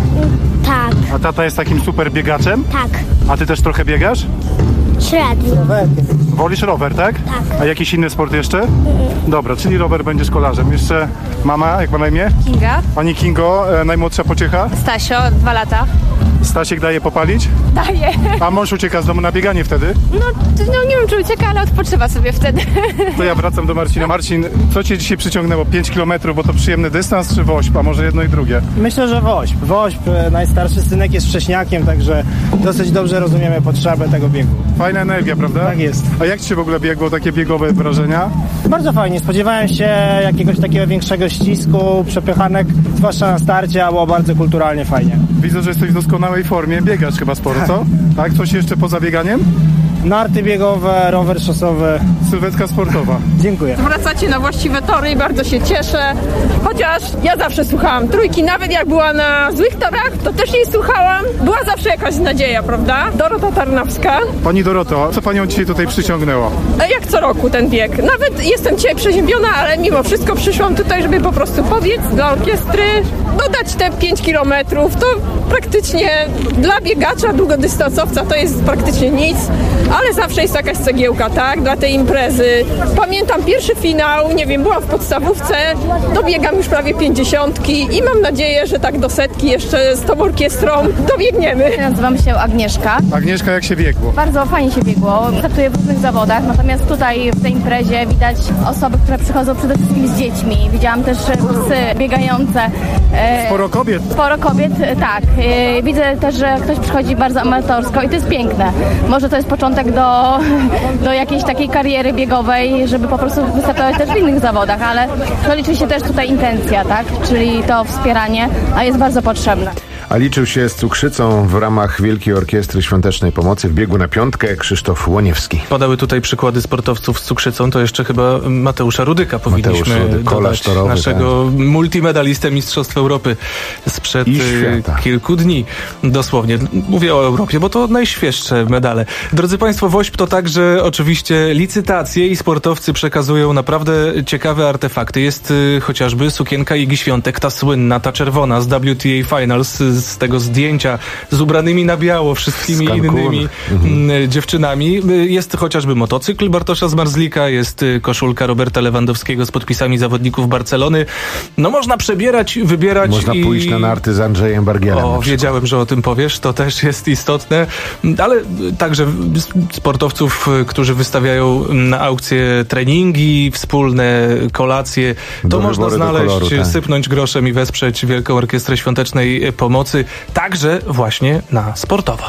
Tak. A tata jest takim super biegaczem? Tak. A ty też trochę biegasz? Średnio. Wolisz rower, tak? Tak. A jakiś inny sport jeszcze? Dobra, czyli rower będziesz kolarzem. Jeszcze mama, jak ma na imię? Kinga. Pani Kingo, najmłodsza pociecha? Stasio, 2 lata. Stasiek daje popalić? Daję. A mąż ucieka z domu na bieganie wtedy? No nie wiem, czy ucieka, ale odpoczywa sobie wtedy. To ja wracam do Marcina. Marcin, co cię dzisiaj przyciągnęło? 5 km, bo to przyjemny dystans, czy Wośp? A może jedno i drugie? Myślę, że Wośp. Wośp, najstarszy synek jest wcześniakiem, także dosyć dobrze rozumiemy potrzebę tego biegu. Fajna energia, prawda? Tak jest. A jak ci się w ogóle biegło, takie biegowe wrażenia? Bardzo fajnie. Spodziewałem się jakiegoś takiego większego ścisku, przepychanek, zwłaszcza na starcie, a było bardzo kulturalnie fajnie. Widzę, że jesteś w doskonałej formie. Biegasz chyba sporo, co? Tak? Coś jeszcze poza bieganiem? Narty biegowe, rower szosowy. Sylwetka sportowa. Dziękuję. Wracacie na właściwe tory i bardzo się cieszę. Chociaż ja zawsze słuchałam trójki, nawet jak była na złych torach, to też jej słuchałam. Była zawsze jakaś nadzieja, prawda? Dorota Tarnawska. Pani Doroto, co panią dzisiaj tutaj przyciągnęło? Jak co roku ten bieg. Nawet jestem dzisiaj przeziębiona, ale mimo wszystko przyszłam tutaj, żeby po prostu pobiec dla orkiestry, dodać te 5 kilometrów. To praktycznie dla biegacza, długodystansowca to jest praktycznie nic. Ale zawsze jest jakaś cegiełka, tak? Dla tej imprezy. Pamiętam pierwszy finał, nie wiem, byłam w podstawówce, dobiegam już prawie 50 i mam nadzieję, że tak do 100 jeszcze z tą orkiestrą dobiegniemy. Nazywam się Agnieszka. Agnieszka, jak się biegło? Bardzo fajnie się biegło. Startuję w różnych zawodach, natomiast tutaj w tej imprezie widać osoby, które przychodzą przede wszystkim z dziećmi. Widziałam też psy biegające. Sporo kobiet. Sporo kobiet, tak. Widzę też, że ktoś przychodzi bardzo amatorsko i to jest piękne. Może to jest początek do jakiejś takiej kariery biegowej, żeby po prostu wystartować też w innych zawodach, ale to liczy się też tutaj intencja, tak? Czyli to wspieranie, a jest bardzo potrzebne. A liczył się z cukrzycą w ramach Wielkiej Orkiestry Świątecznej Pomocy w biegu na piątkę Krzysztof Łoniewski. Padały tutaj przykłady sportowców z cukrzycą, to jeszcze chyba Mateusza Rudyka powinniśmy dodać, torowy, naszego multimedalistę Mistrzostw Europy sprzed kilku dni. Dosłownie. Mówię o Europie, bo to najświeższe medale. Drodzy Państwo, Wośp to także oczywiście licytacje i sportowcy przekazują naprawdę ciekawe artefakty. Jest chociażby sukienka Igi Świątek, ta słynna, ta czerwona z WTA Finals, z tego zdjęcia z ubranymi na biało wszystkimi innymi dziewczynami. Jest chociażby motocykl Bartosza Zmarzlika, jest koszulka Roberta Lewandowskiego z podpisami zawodników Barcelony. No można przebierać, wybierać. Można pójść na narty z Andrzejem Bargielem. O, wiedziałem, że o tym powiesz, to też jest istotne. Ale także sportowców, którzy wystawiają na aukcje treningi, wspólne kolacje, to można znaleźć, sypnąć groszem i wesprzeć Wielką Orkiestrę Świątecznej Pomocy, także właśnie na sportowo.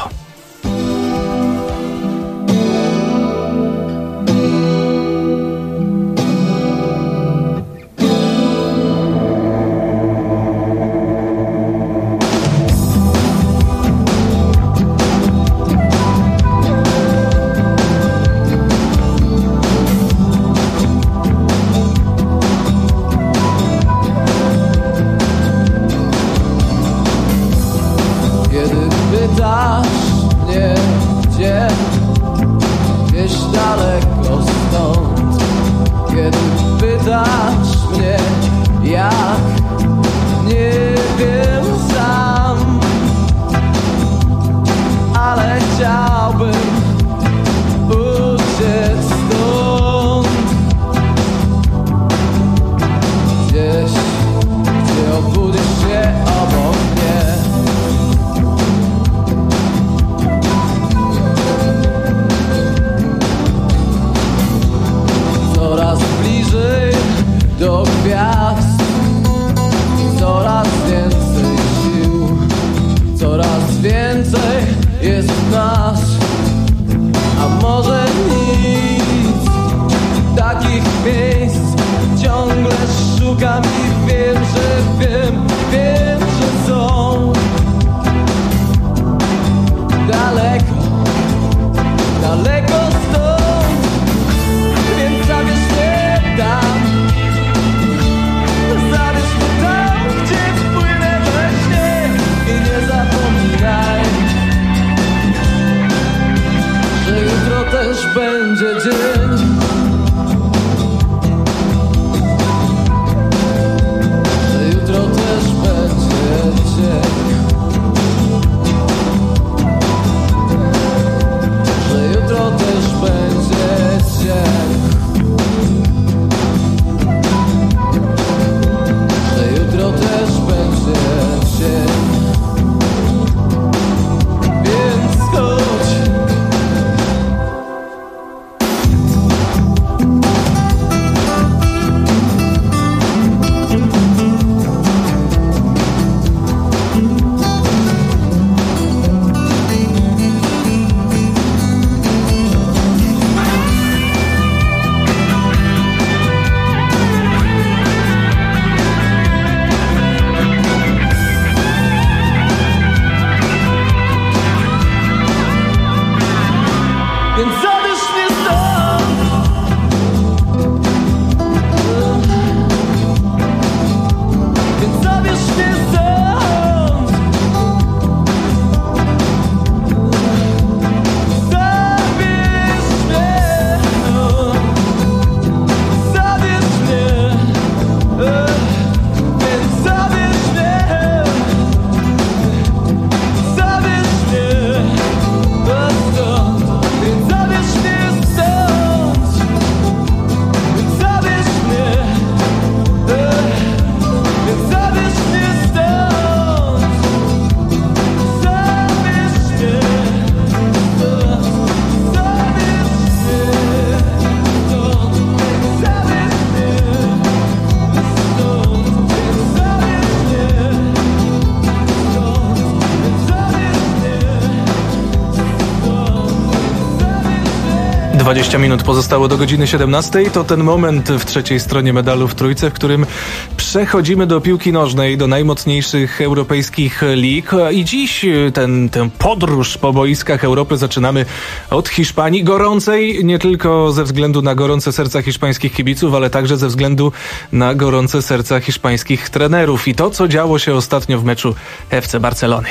20 minut pozostało do godziny 17. To ten moment w trzeciej stronie medalu w trójce, w którym przechodzimy do piłki nożnej, do najmocniejszych europejskich lig. I dziś tę podróż po boiskach Europy zaczynamy od Hiszpanii. Gorącej nie tylko ze względu na gorące serca hiszpańskich kibiców, ale także ze względu na gorące serca hiszpańskich trenerów. I to, co działo się ostatnio w meczu FC Barcelony.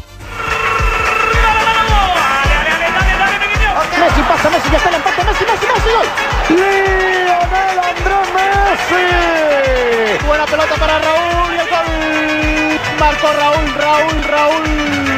Messi pasa, Messi, ya está el empate, Messi, gol. Lionel Andrés Messi. Buena pelota para Raúl y el gol. Marcó Raúl.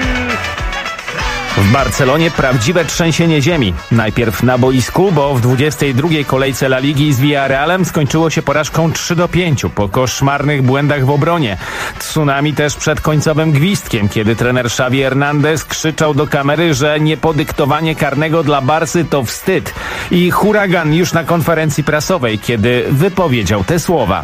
W Barcelonie prawdziwe trzęsienie ziemi. Najpierw na boisku, bo w 22. kolejce La Ligi z Villarrealem skończyło się porażką 3-5 po koszmarnych błędach w obronie. Tsunami też przed końcowym gwizdkiem, kiedy trener Xavi Hernández krzyczał do kamery, że niepodyktowanie karnego dla Barsy to wstyd. I huragan już na konferencji prasowej, kiedy wypowiedział te słowa.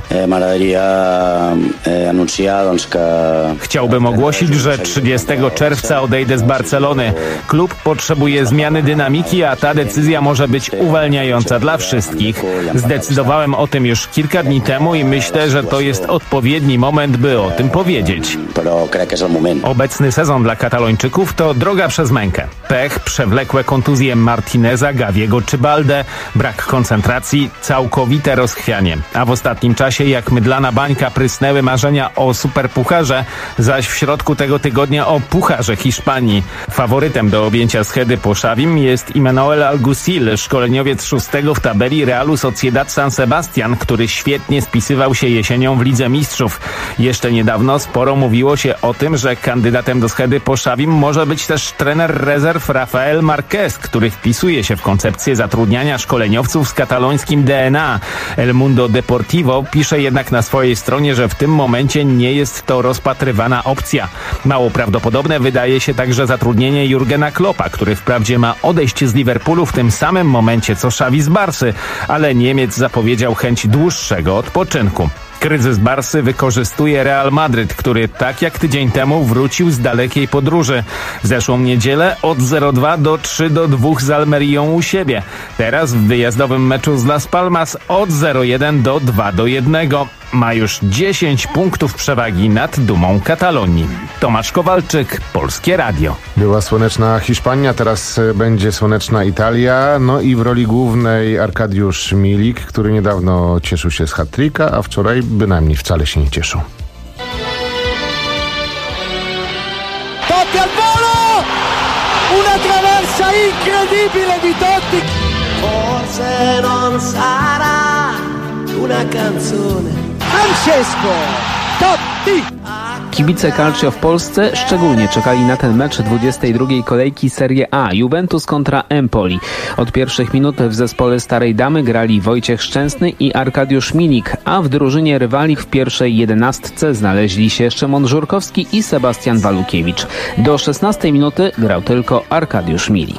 Chciałbym ogłosić, że 30 czerwca odejdę z Barcelony. Klub potrzebuje zmiany dynamiki, a ta decyzja może być uwalniająca dla wszystkich. Zdecydowałem o tym już kilka dni temu i myślę, że to jest odpowiedni moment, by o tym powiedzieć. Obecny sezon dla Katalończyków to droga przez mękę. Pech, przewlekłe kontuzje Martineza, Gaviego czy Balde, brak koncentracji, całkowite rozchwianie. A w ostatnim czasie jak mydlana bańka prysnęły marzenia o superpucharze, zaś w środku tego tygodnia o pucharze Hiszpanii. Faworytem do objęcia schedy po Xavim jest Imanol Alguacil, szkoleniowiec 6. w tabeli Realu Sociedad San Sebastian, który świetnie spisywał się jesienią w Lidze Mistrzów. Jeszcze niedawno sporo mówiło się o tym, że kandydatem do schedy po Xavim może być też trener rezerw Rafael Marquez, który wpisuje się w koncepcję zatrudniania szkoleniowców z katalońskim DNA. El Mundo Deportivo pisze jednak na swojej stronie, że w tym momencie nie jest to rozpatrywana opcja. Mało prawdopodobne wydaje się także zatrudnienie Jurgena Kloppa, który wprawdzie ma odejść z Liverpoolu w tym samym momencie co Xavi z Barsy, ale Niemiec zapowiedział chęć dłuższego odpoczynku. Kryzys Barsy wykorzystuje Real Madryt, który tak jak tydzień temu wrócił z dalekiej podróży. W zeszłą niedzielę od 0-2 do 3-2 z Almerią u siebie. Teraz w wyjazdowym meczu z Las Palmas od 0-1 do 2-1. Ma już 10 punktów przewagi nad dumą Katalonii. Tomasz Kowalczyk, Polskie Radio. Była słoneczna Hiszpania, teraz będzie słoneczna Italia. No i w roli głównej Arkadiusz Milik, który niedawno cieszył się z hat-tricka, a wczoraj bynajmniej wcale się nie cieszył. Totti al volo! Una traversa incredibile di Totti! Forse non sarà una canzone. Francesco Totti! Kibice Calcio w Polsce szczególnie czekali na ten mecz 22. kolejki Serie A. Juventus kontra Empoli. Od pierwszych minut w zespole Starej Damy grali Wojciech Szczęsny i Arkadiusz Milik, a w drużynie rywali w pierwszej 11 znaleźli się Szymon Żurkowski i Sebastian Walukiewicz. Do 16 minuty grał tylko Arkadiusz Milik.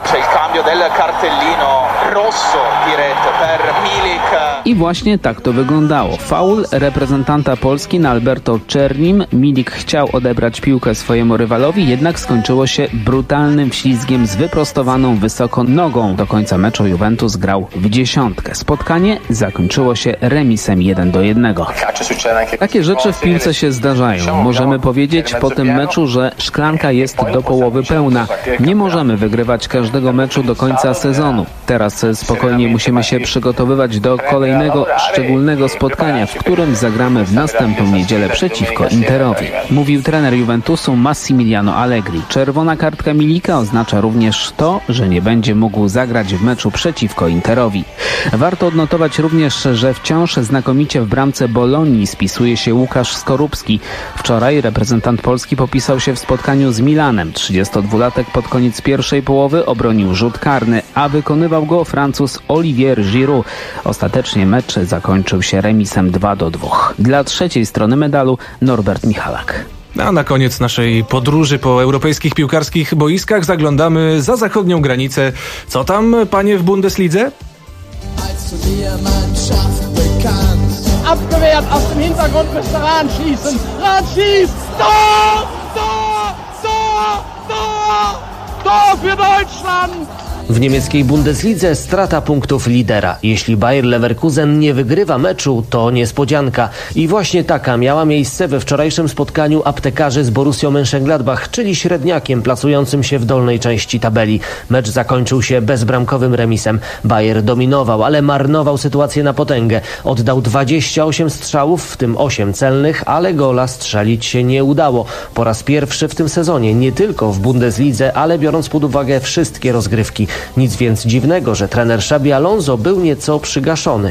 I właśnie tak to wyglądało. Faul reprezentanta Polski na Alberto Czernim. Milik chciał odebrać piłkę swojemu rywalowi, jednak skończyło się brutalnym wślizgiem z wyprostowaną wysoko nogą. Do końca meczu Juventus grał w dziesiątkę. Spotkanie zakończyło się remisem 1-1. Takie rzeczy w piłce się zdarzają. Możemy powiedzieć po tym meczu, że szklanka jest do połowy pełna. Nie możemy wygrywać każdego meczu do końca sezonu. Teraz spokojnie musimy się przygotowywać do kolejnego szczególnego spotkania, w którym zagramy w następną niedzielę przeciwko Interowi. Mówił trener Juventusu Massimiliano Allegri. Czerwona kartka Milika oznacza również to, że nie będzie mógł zagrać w meczu przeciwko Interowi. Warto odnotować również, że wciąż znakomicie w bramce Bolonii spisuje się Łukasz Skorupski. Wczoraj reprezentant Polski popisał się w spotkaniu z Milanem. 32-latek pod koniec pierwszej połowy obronił rzut karny, a wykonywał go Francuz Olivier Giroud. Ostatecznie mecz zakończył się remisem 2-2. Dla trzeciej strony medalu Norbert Michalak. A na koniec naszej podróży po europejskich piłkarskich boiskach zaglądamy za zachodnią granicę. Co tam, panie, w Bundeslidze? Abgewehrt aus dem Hintergrund müsste Rahn schießen. Rahn schießt! Tor! Tor! Tor! Tor! Tor für Deutschland! W niemieckiej Bundeslidze strata punktów lidera. Jeśli Bayer Leverkusen nie wygrywa meczu, to niespodzianka. I właśnie taka miała miejsce we wczorajszym spotkaniu aptekarzy z Borussią Mönchengladbach, czyli średniakiem plasującym się w dolnej części tabeli. Mecz zakończył się bezbramkowym remisem. Bayer dominował, ale marnował sytuację na potęgę. Oddał 28 strzałów, w tym 8 celnych, ale gola strzelić się nie udało. Po raz pierwszy w tym sezonie, nie tylko w Bundeslidze, ale biorąc pod uwagę wszystkie rozgrywki. Nic więc dziwnego, że trener Xabi Alonso był nieco przygaszony.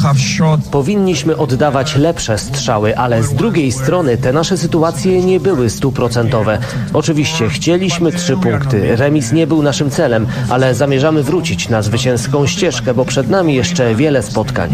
Powinniśmy oddawać lepsze strzały, ale z drugiej strony te nasze sytuacje nie były 100%. Oczywiście chcieliśmy 3 punkty. Remis nie był naszym celem, ale zamierzamy wrócić na zwycięską ścieżkę, bo przed nami jeszcze wiele spotkań.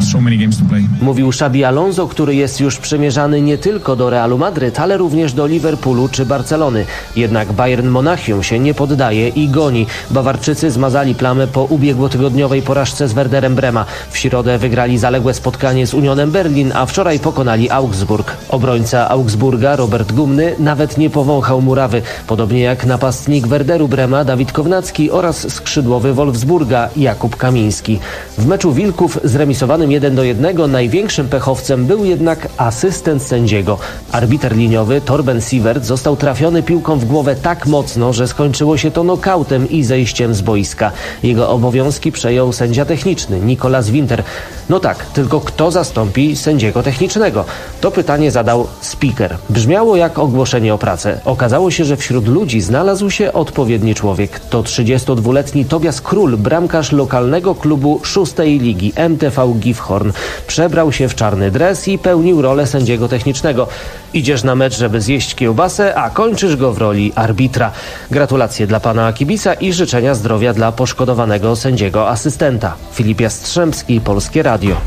Mówił Xabi Alonso, który jest już przymierzany nie tylko do Realu Madryt, ale również do Liverpoolu czy Barcelony. Jednak Bayern Monachium się nie poddaje i goni. Bawarczycy zmazali plamę po ubiegłotygodniowej porażce z Werderem Brema. W środę wygrali zaległe spotkanie z Unionem Berlin, a wczoraj pokonali Augsburg. Obrońca Augsburga Robert Gumny nawet nie powąchał murawy, podobnie jak napastnik Werderu Brema Dawid Kownacki oraz skrzydłowy Wolfsburga Jakub Kamiński. W meczu Wilków zremisowanym 1-1 największym pechowcem był jednak asystent sędziego. Arbiter liniowy Torben Sievert został trafiony piłką w głowę tak mocno, że skończyło się to nokautem i zejściem z boiska. Jego obowiązki przejął sędzia techniczny Nicolas Winter. No tak, tylko kto zastąpi sędziego technicznego? To pytanie zadał speaker. Brzmiało jak ogłoszenie o pracę. Okazało się, że wśród ludzi znalazł się odpowiedni człowiek. To 32-letni Tobias Król, bramkarz lokalnego klubu 6. ligi MTV Gifhorn. Przebrał się w czarny dres i pełnił rolę sędziego technicznego. Idziesz na mecz, żeby zjeść kiełbasę, a kończysz go w roli arbitra. Gratulacje dla pana Kibisa i życzenia zdrowia dla poszkodowanego sędziego asystenta. Filip Jastrzębski, Polskie Radio.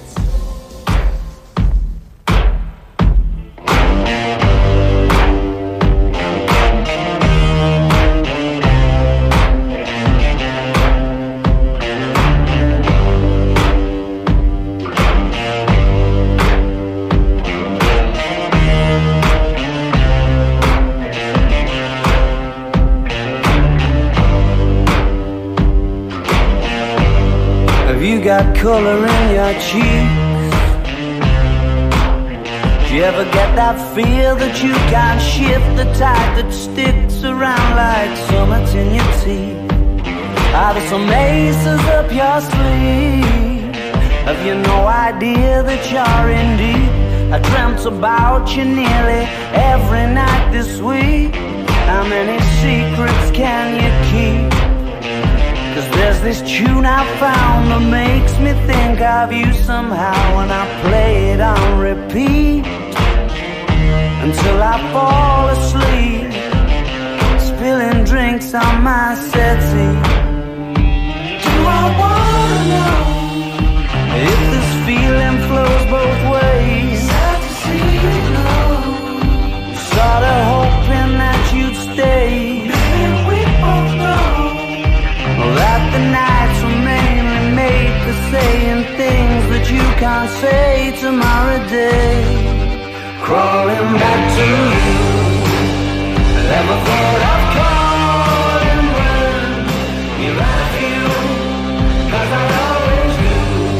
Got color in your cheeks. Do you ever get that feel that you can't shift, the tide that sticks around like summits in your teeth? Are there some aces up your sleeve? Have you no idea that you're in deep? I dreamt about you nearly every night this week. How many secrets can you keep? 'Cause there's this tune I found that makes me think of you somehow, and I play it on repeat until I fall asleep, spilling drinks on my settee. Do I wanna know if this feeling flows both ways? Sad to see you go. Sorta hoping that you'd stay. Maybe we both know that the nights were mainly made for saying things that you can't say tomorrow day. Crawling back to you, never thought I'd call and run. You like you, 'cause I always do.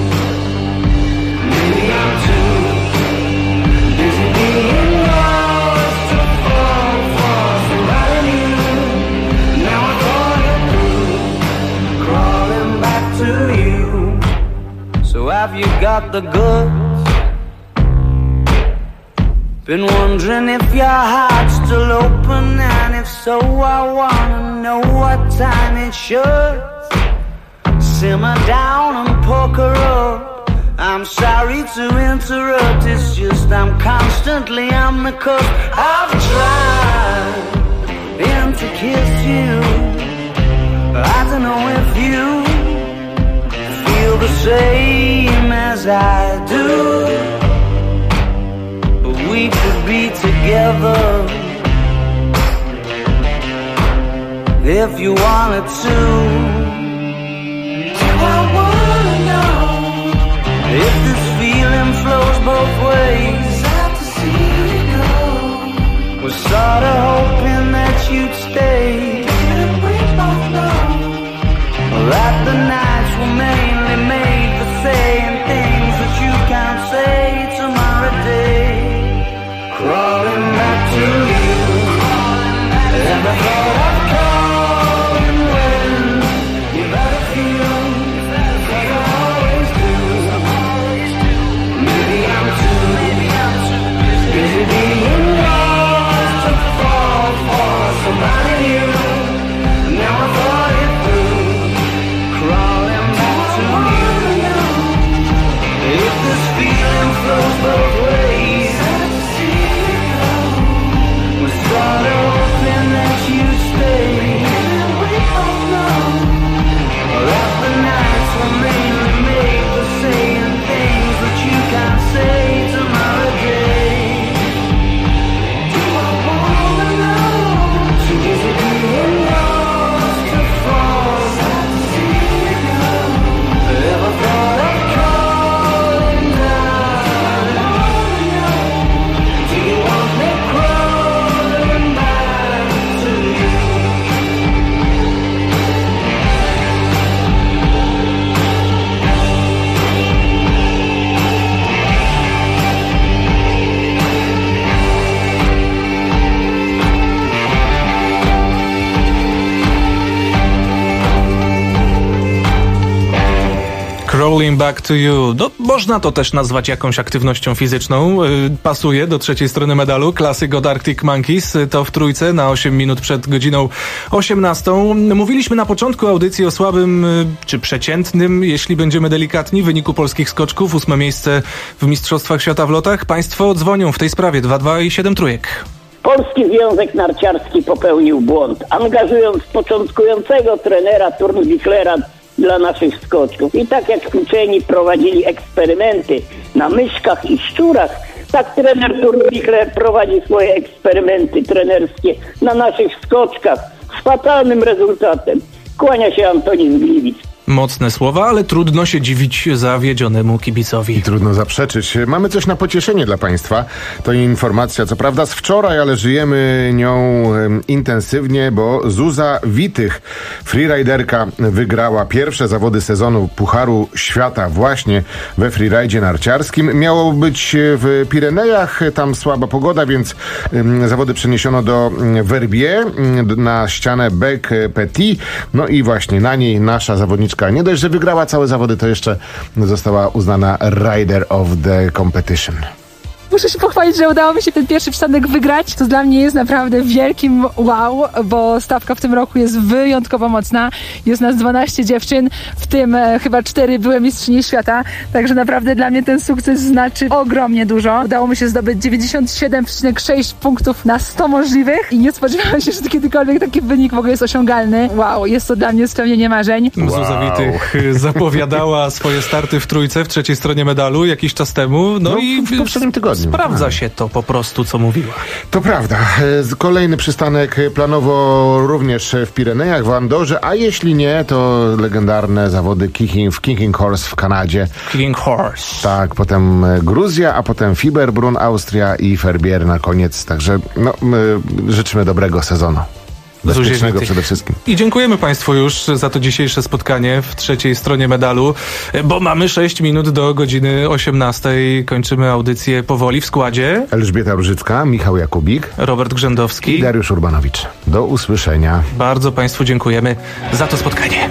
Maybe I'm too busy being yours to fall for somebody new. Now I thought it through, crawling back to you. So have you got the goods? Been wondering if your heart's still open, and if so, I wanna know what time it should. Simmer down and poker up. I'm sorry to interrupt, it's just I'm constantly on the cusp. I've tried and to kiss you. I don't know if you feel the same as I do, but we could be together if you wanted to. Do I wanna know if this feeling flows both ways? Sad to see you go. Was sorta hoping that you'd stay. Didn't we both know Crawling Back to You. No, można to też nazwać jakąś aktywnością fizyczną. Pasuje do trzeciej strony medalu. Klasyk od Arctic Monkeys. To w trójce na 8 minut przed godziną 18. Mówiliśmy na początku audycji o słabym czy przeciętnym, jeśli będziemy delikatni, wyniku polskich skoczków. 8 miejsce w Mistrzostwach Świata w lotach. Państwo dzwonią w tej sprawie 22 i 7 trójek. Polski Związek Narciarski popełnił błąd, angażując początkującego trenera Turnwichlera dla naszych skoczków. I tak jak uczeni prowadzili eksperymenty na myszkach i szczurach, tak trener Turnwichler prowadzi swoje eksperymenty trenerskie na naszych skoczkach z fatalnym rezultatem. Kłania się Antoni z Gliwic. Mocne słowa, ale trudno się dziwić zawiedzionemu kibicowi. I trudno zaprzeczyć. Mamy coś na pocieszenie dla Państwa. To informacja, co prawda z wczoraj, ale żyjemy nią intensywnie, bo Zuza Witych, freeriderka, wygrała pierwsze zawody sezonu Pucharu Świata właśnie we freeridzie narciarskim. Miało być w Pirenejach, tam słaba pogoda, więc zawody przeniesiono do Verbier, na ścianę Bec Petit. No i właśnie na niej nasza zawodniczka nie dość, że wygrała całe zawody, to jeszcze została uznana Rider of the Competition. Muszę się pochwalić, że udało mi się ten pierwszy przystanek wygrać. To dla mnie jest naprawdę wielkim wow, bo stawka w tym roku jest wyjątkowo mocna. Jest nas 12 dziewczyn, w tym chyba 4 były mistrzynie świata. Także naprawdę dla mnie ten sukces znaczy ogromnie dużo. Udało mi się zdobyć 97,6 punktów na 100 możliwych i nie spodziewałam się, że kiedykolwiek taki wynik w ogóle jest osiągalny. Wow, jest to dla mnie spełnienie marzeń. Zuza Witych zapowiadała swoje starty w trójce w trzeciej stronie medalu jakiś czas temu. No i w poprzednim tygodniu. Sprawdza się to po prostu, co mówiła. To prawda. Kolejny przystanek planowo również w Pirenejach, w Andorze, a jeśli nie, to legendarne zawody w Kicking Horse w Kanadzie. Kicking Horse. Tak, potem Gruzja, a potem Fiberbrunn, Austria i Verbier na koniec. Także życzymy dobrego sezonu. Bezpiecznego przede wszystkim. I dziękujemy Państwu już za to dzisiejsze spotkanie w trzeciej stronie medalu, bo mamy 6 minut do godziny 18. Kończymy audycję powoli w składzie. Elżbieta Różycka, Michał Jakubik, Robert Grzędowski i Dariusz Urbanowicz. Do usłyszenia. Bardzo Państwu dziękujemy za to spotkanie.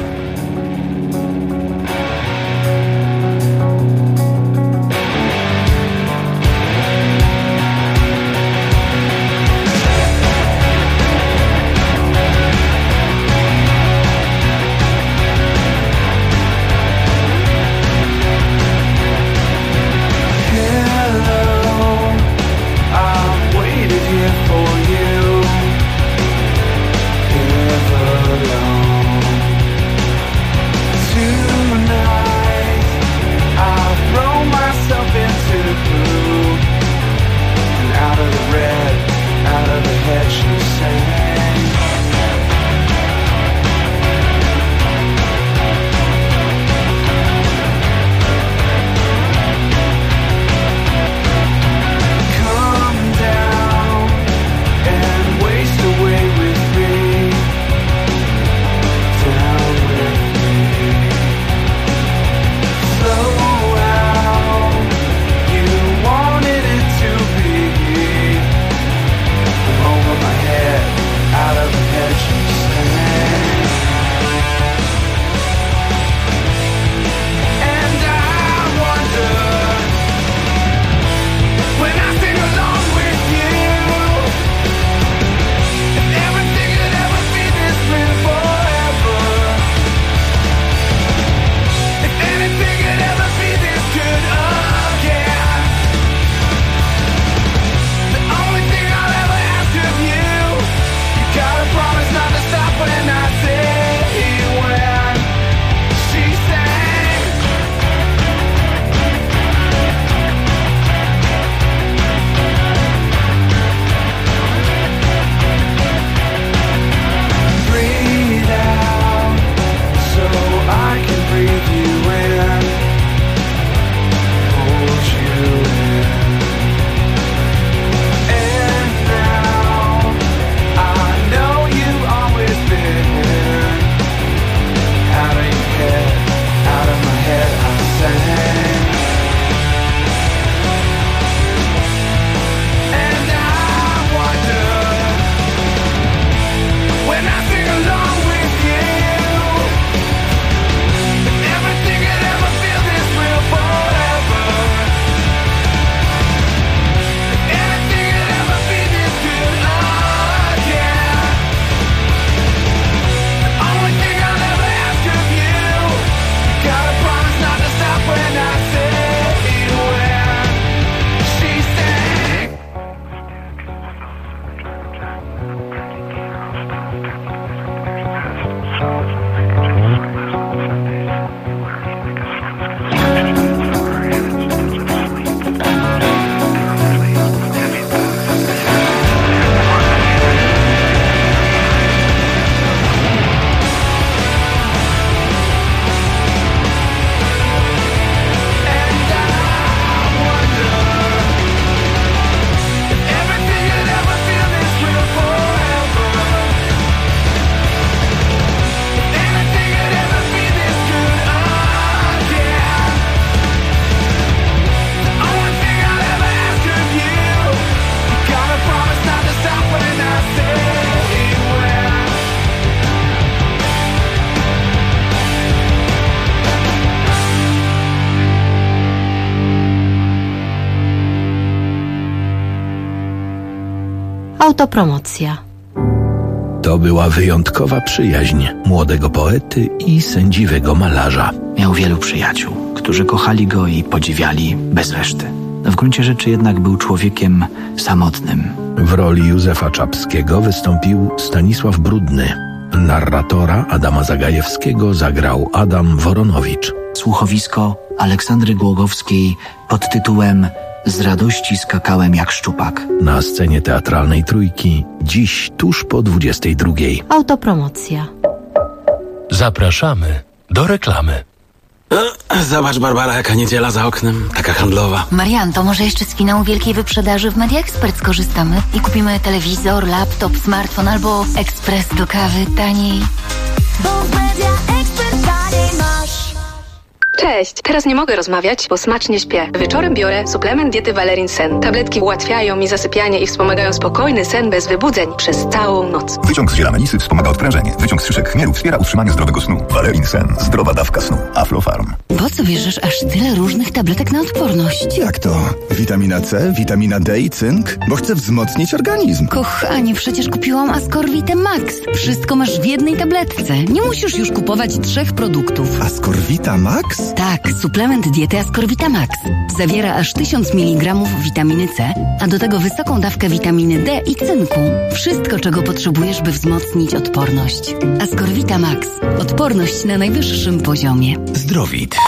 Autopromocja. To była wyjątkowa przyjaźń młodego poety i sędziwego malarza. Miał wielu przyjaciół, którzy kochali go i podziwiali bez reszty. W gruncie rzeczy jednak był człowiekiem samotnym. W roli Józefa Czapskiego wystąpił Stanisław Brudny. Narratora Adama Zagajewskiego zagrał Adam Woronowicz. Słuchowisko Aleksandry Głogowskiej pod tytułem Z radości skakałem jak szczupak. Na scenie teatralnej Trójki dziś tuż po 22. Autopromocja. Zapraszamy do reklamy. Zobacz, Barbara, jaka niedziela za oknem, taka handlowa. Marian, to może jeszcze z finału wielkiej wyprzedaży w Media Expert skorzystamy i kupimy telewizor, laptop, smartfon albo ekspres do kawy taniej. Bo w Media Expert taniej masz. Cześć, teraz nie mogę rozmawiać, bo smacznie śpię. Wieczorem biorę suplement diety Valerin Sen. Tabletki ułatwiają mi zasypianie i wspomagają spokojny sen bez wybudzeń przez całą noc. Wyciąg z ziela melisy wspomaga odprężenie. Wyciąg z szyszek chmielu wspiera utrzymanie zdrowego snu. Valerin Sen. Zdrowa dawka snu. Aflofarm. Po co bierzesz aż tyle różnych tabletek na odporność? Jak to? Witamina C, witamina D i cynk? Bo chcę wzmocnić organizm. Kochanie, przecież kupiłam Ascorvite Max. Wszystko masz w jednej tabletce. Nie musisz już kupować 3 produktów. Ascorvita Max? Tak, suplement diety Ascorvita Max. Zawiera aż 1000 mg witaminy C, a do tego wysoką dawkę witaminy D i cynku. Wszystko, czego potrzebujesz, by wzmocnić odporność. Ascorvita Max. Odporność na najwyższym poziomie. Zdrowit.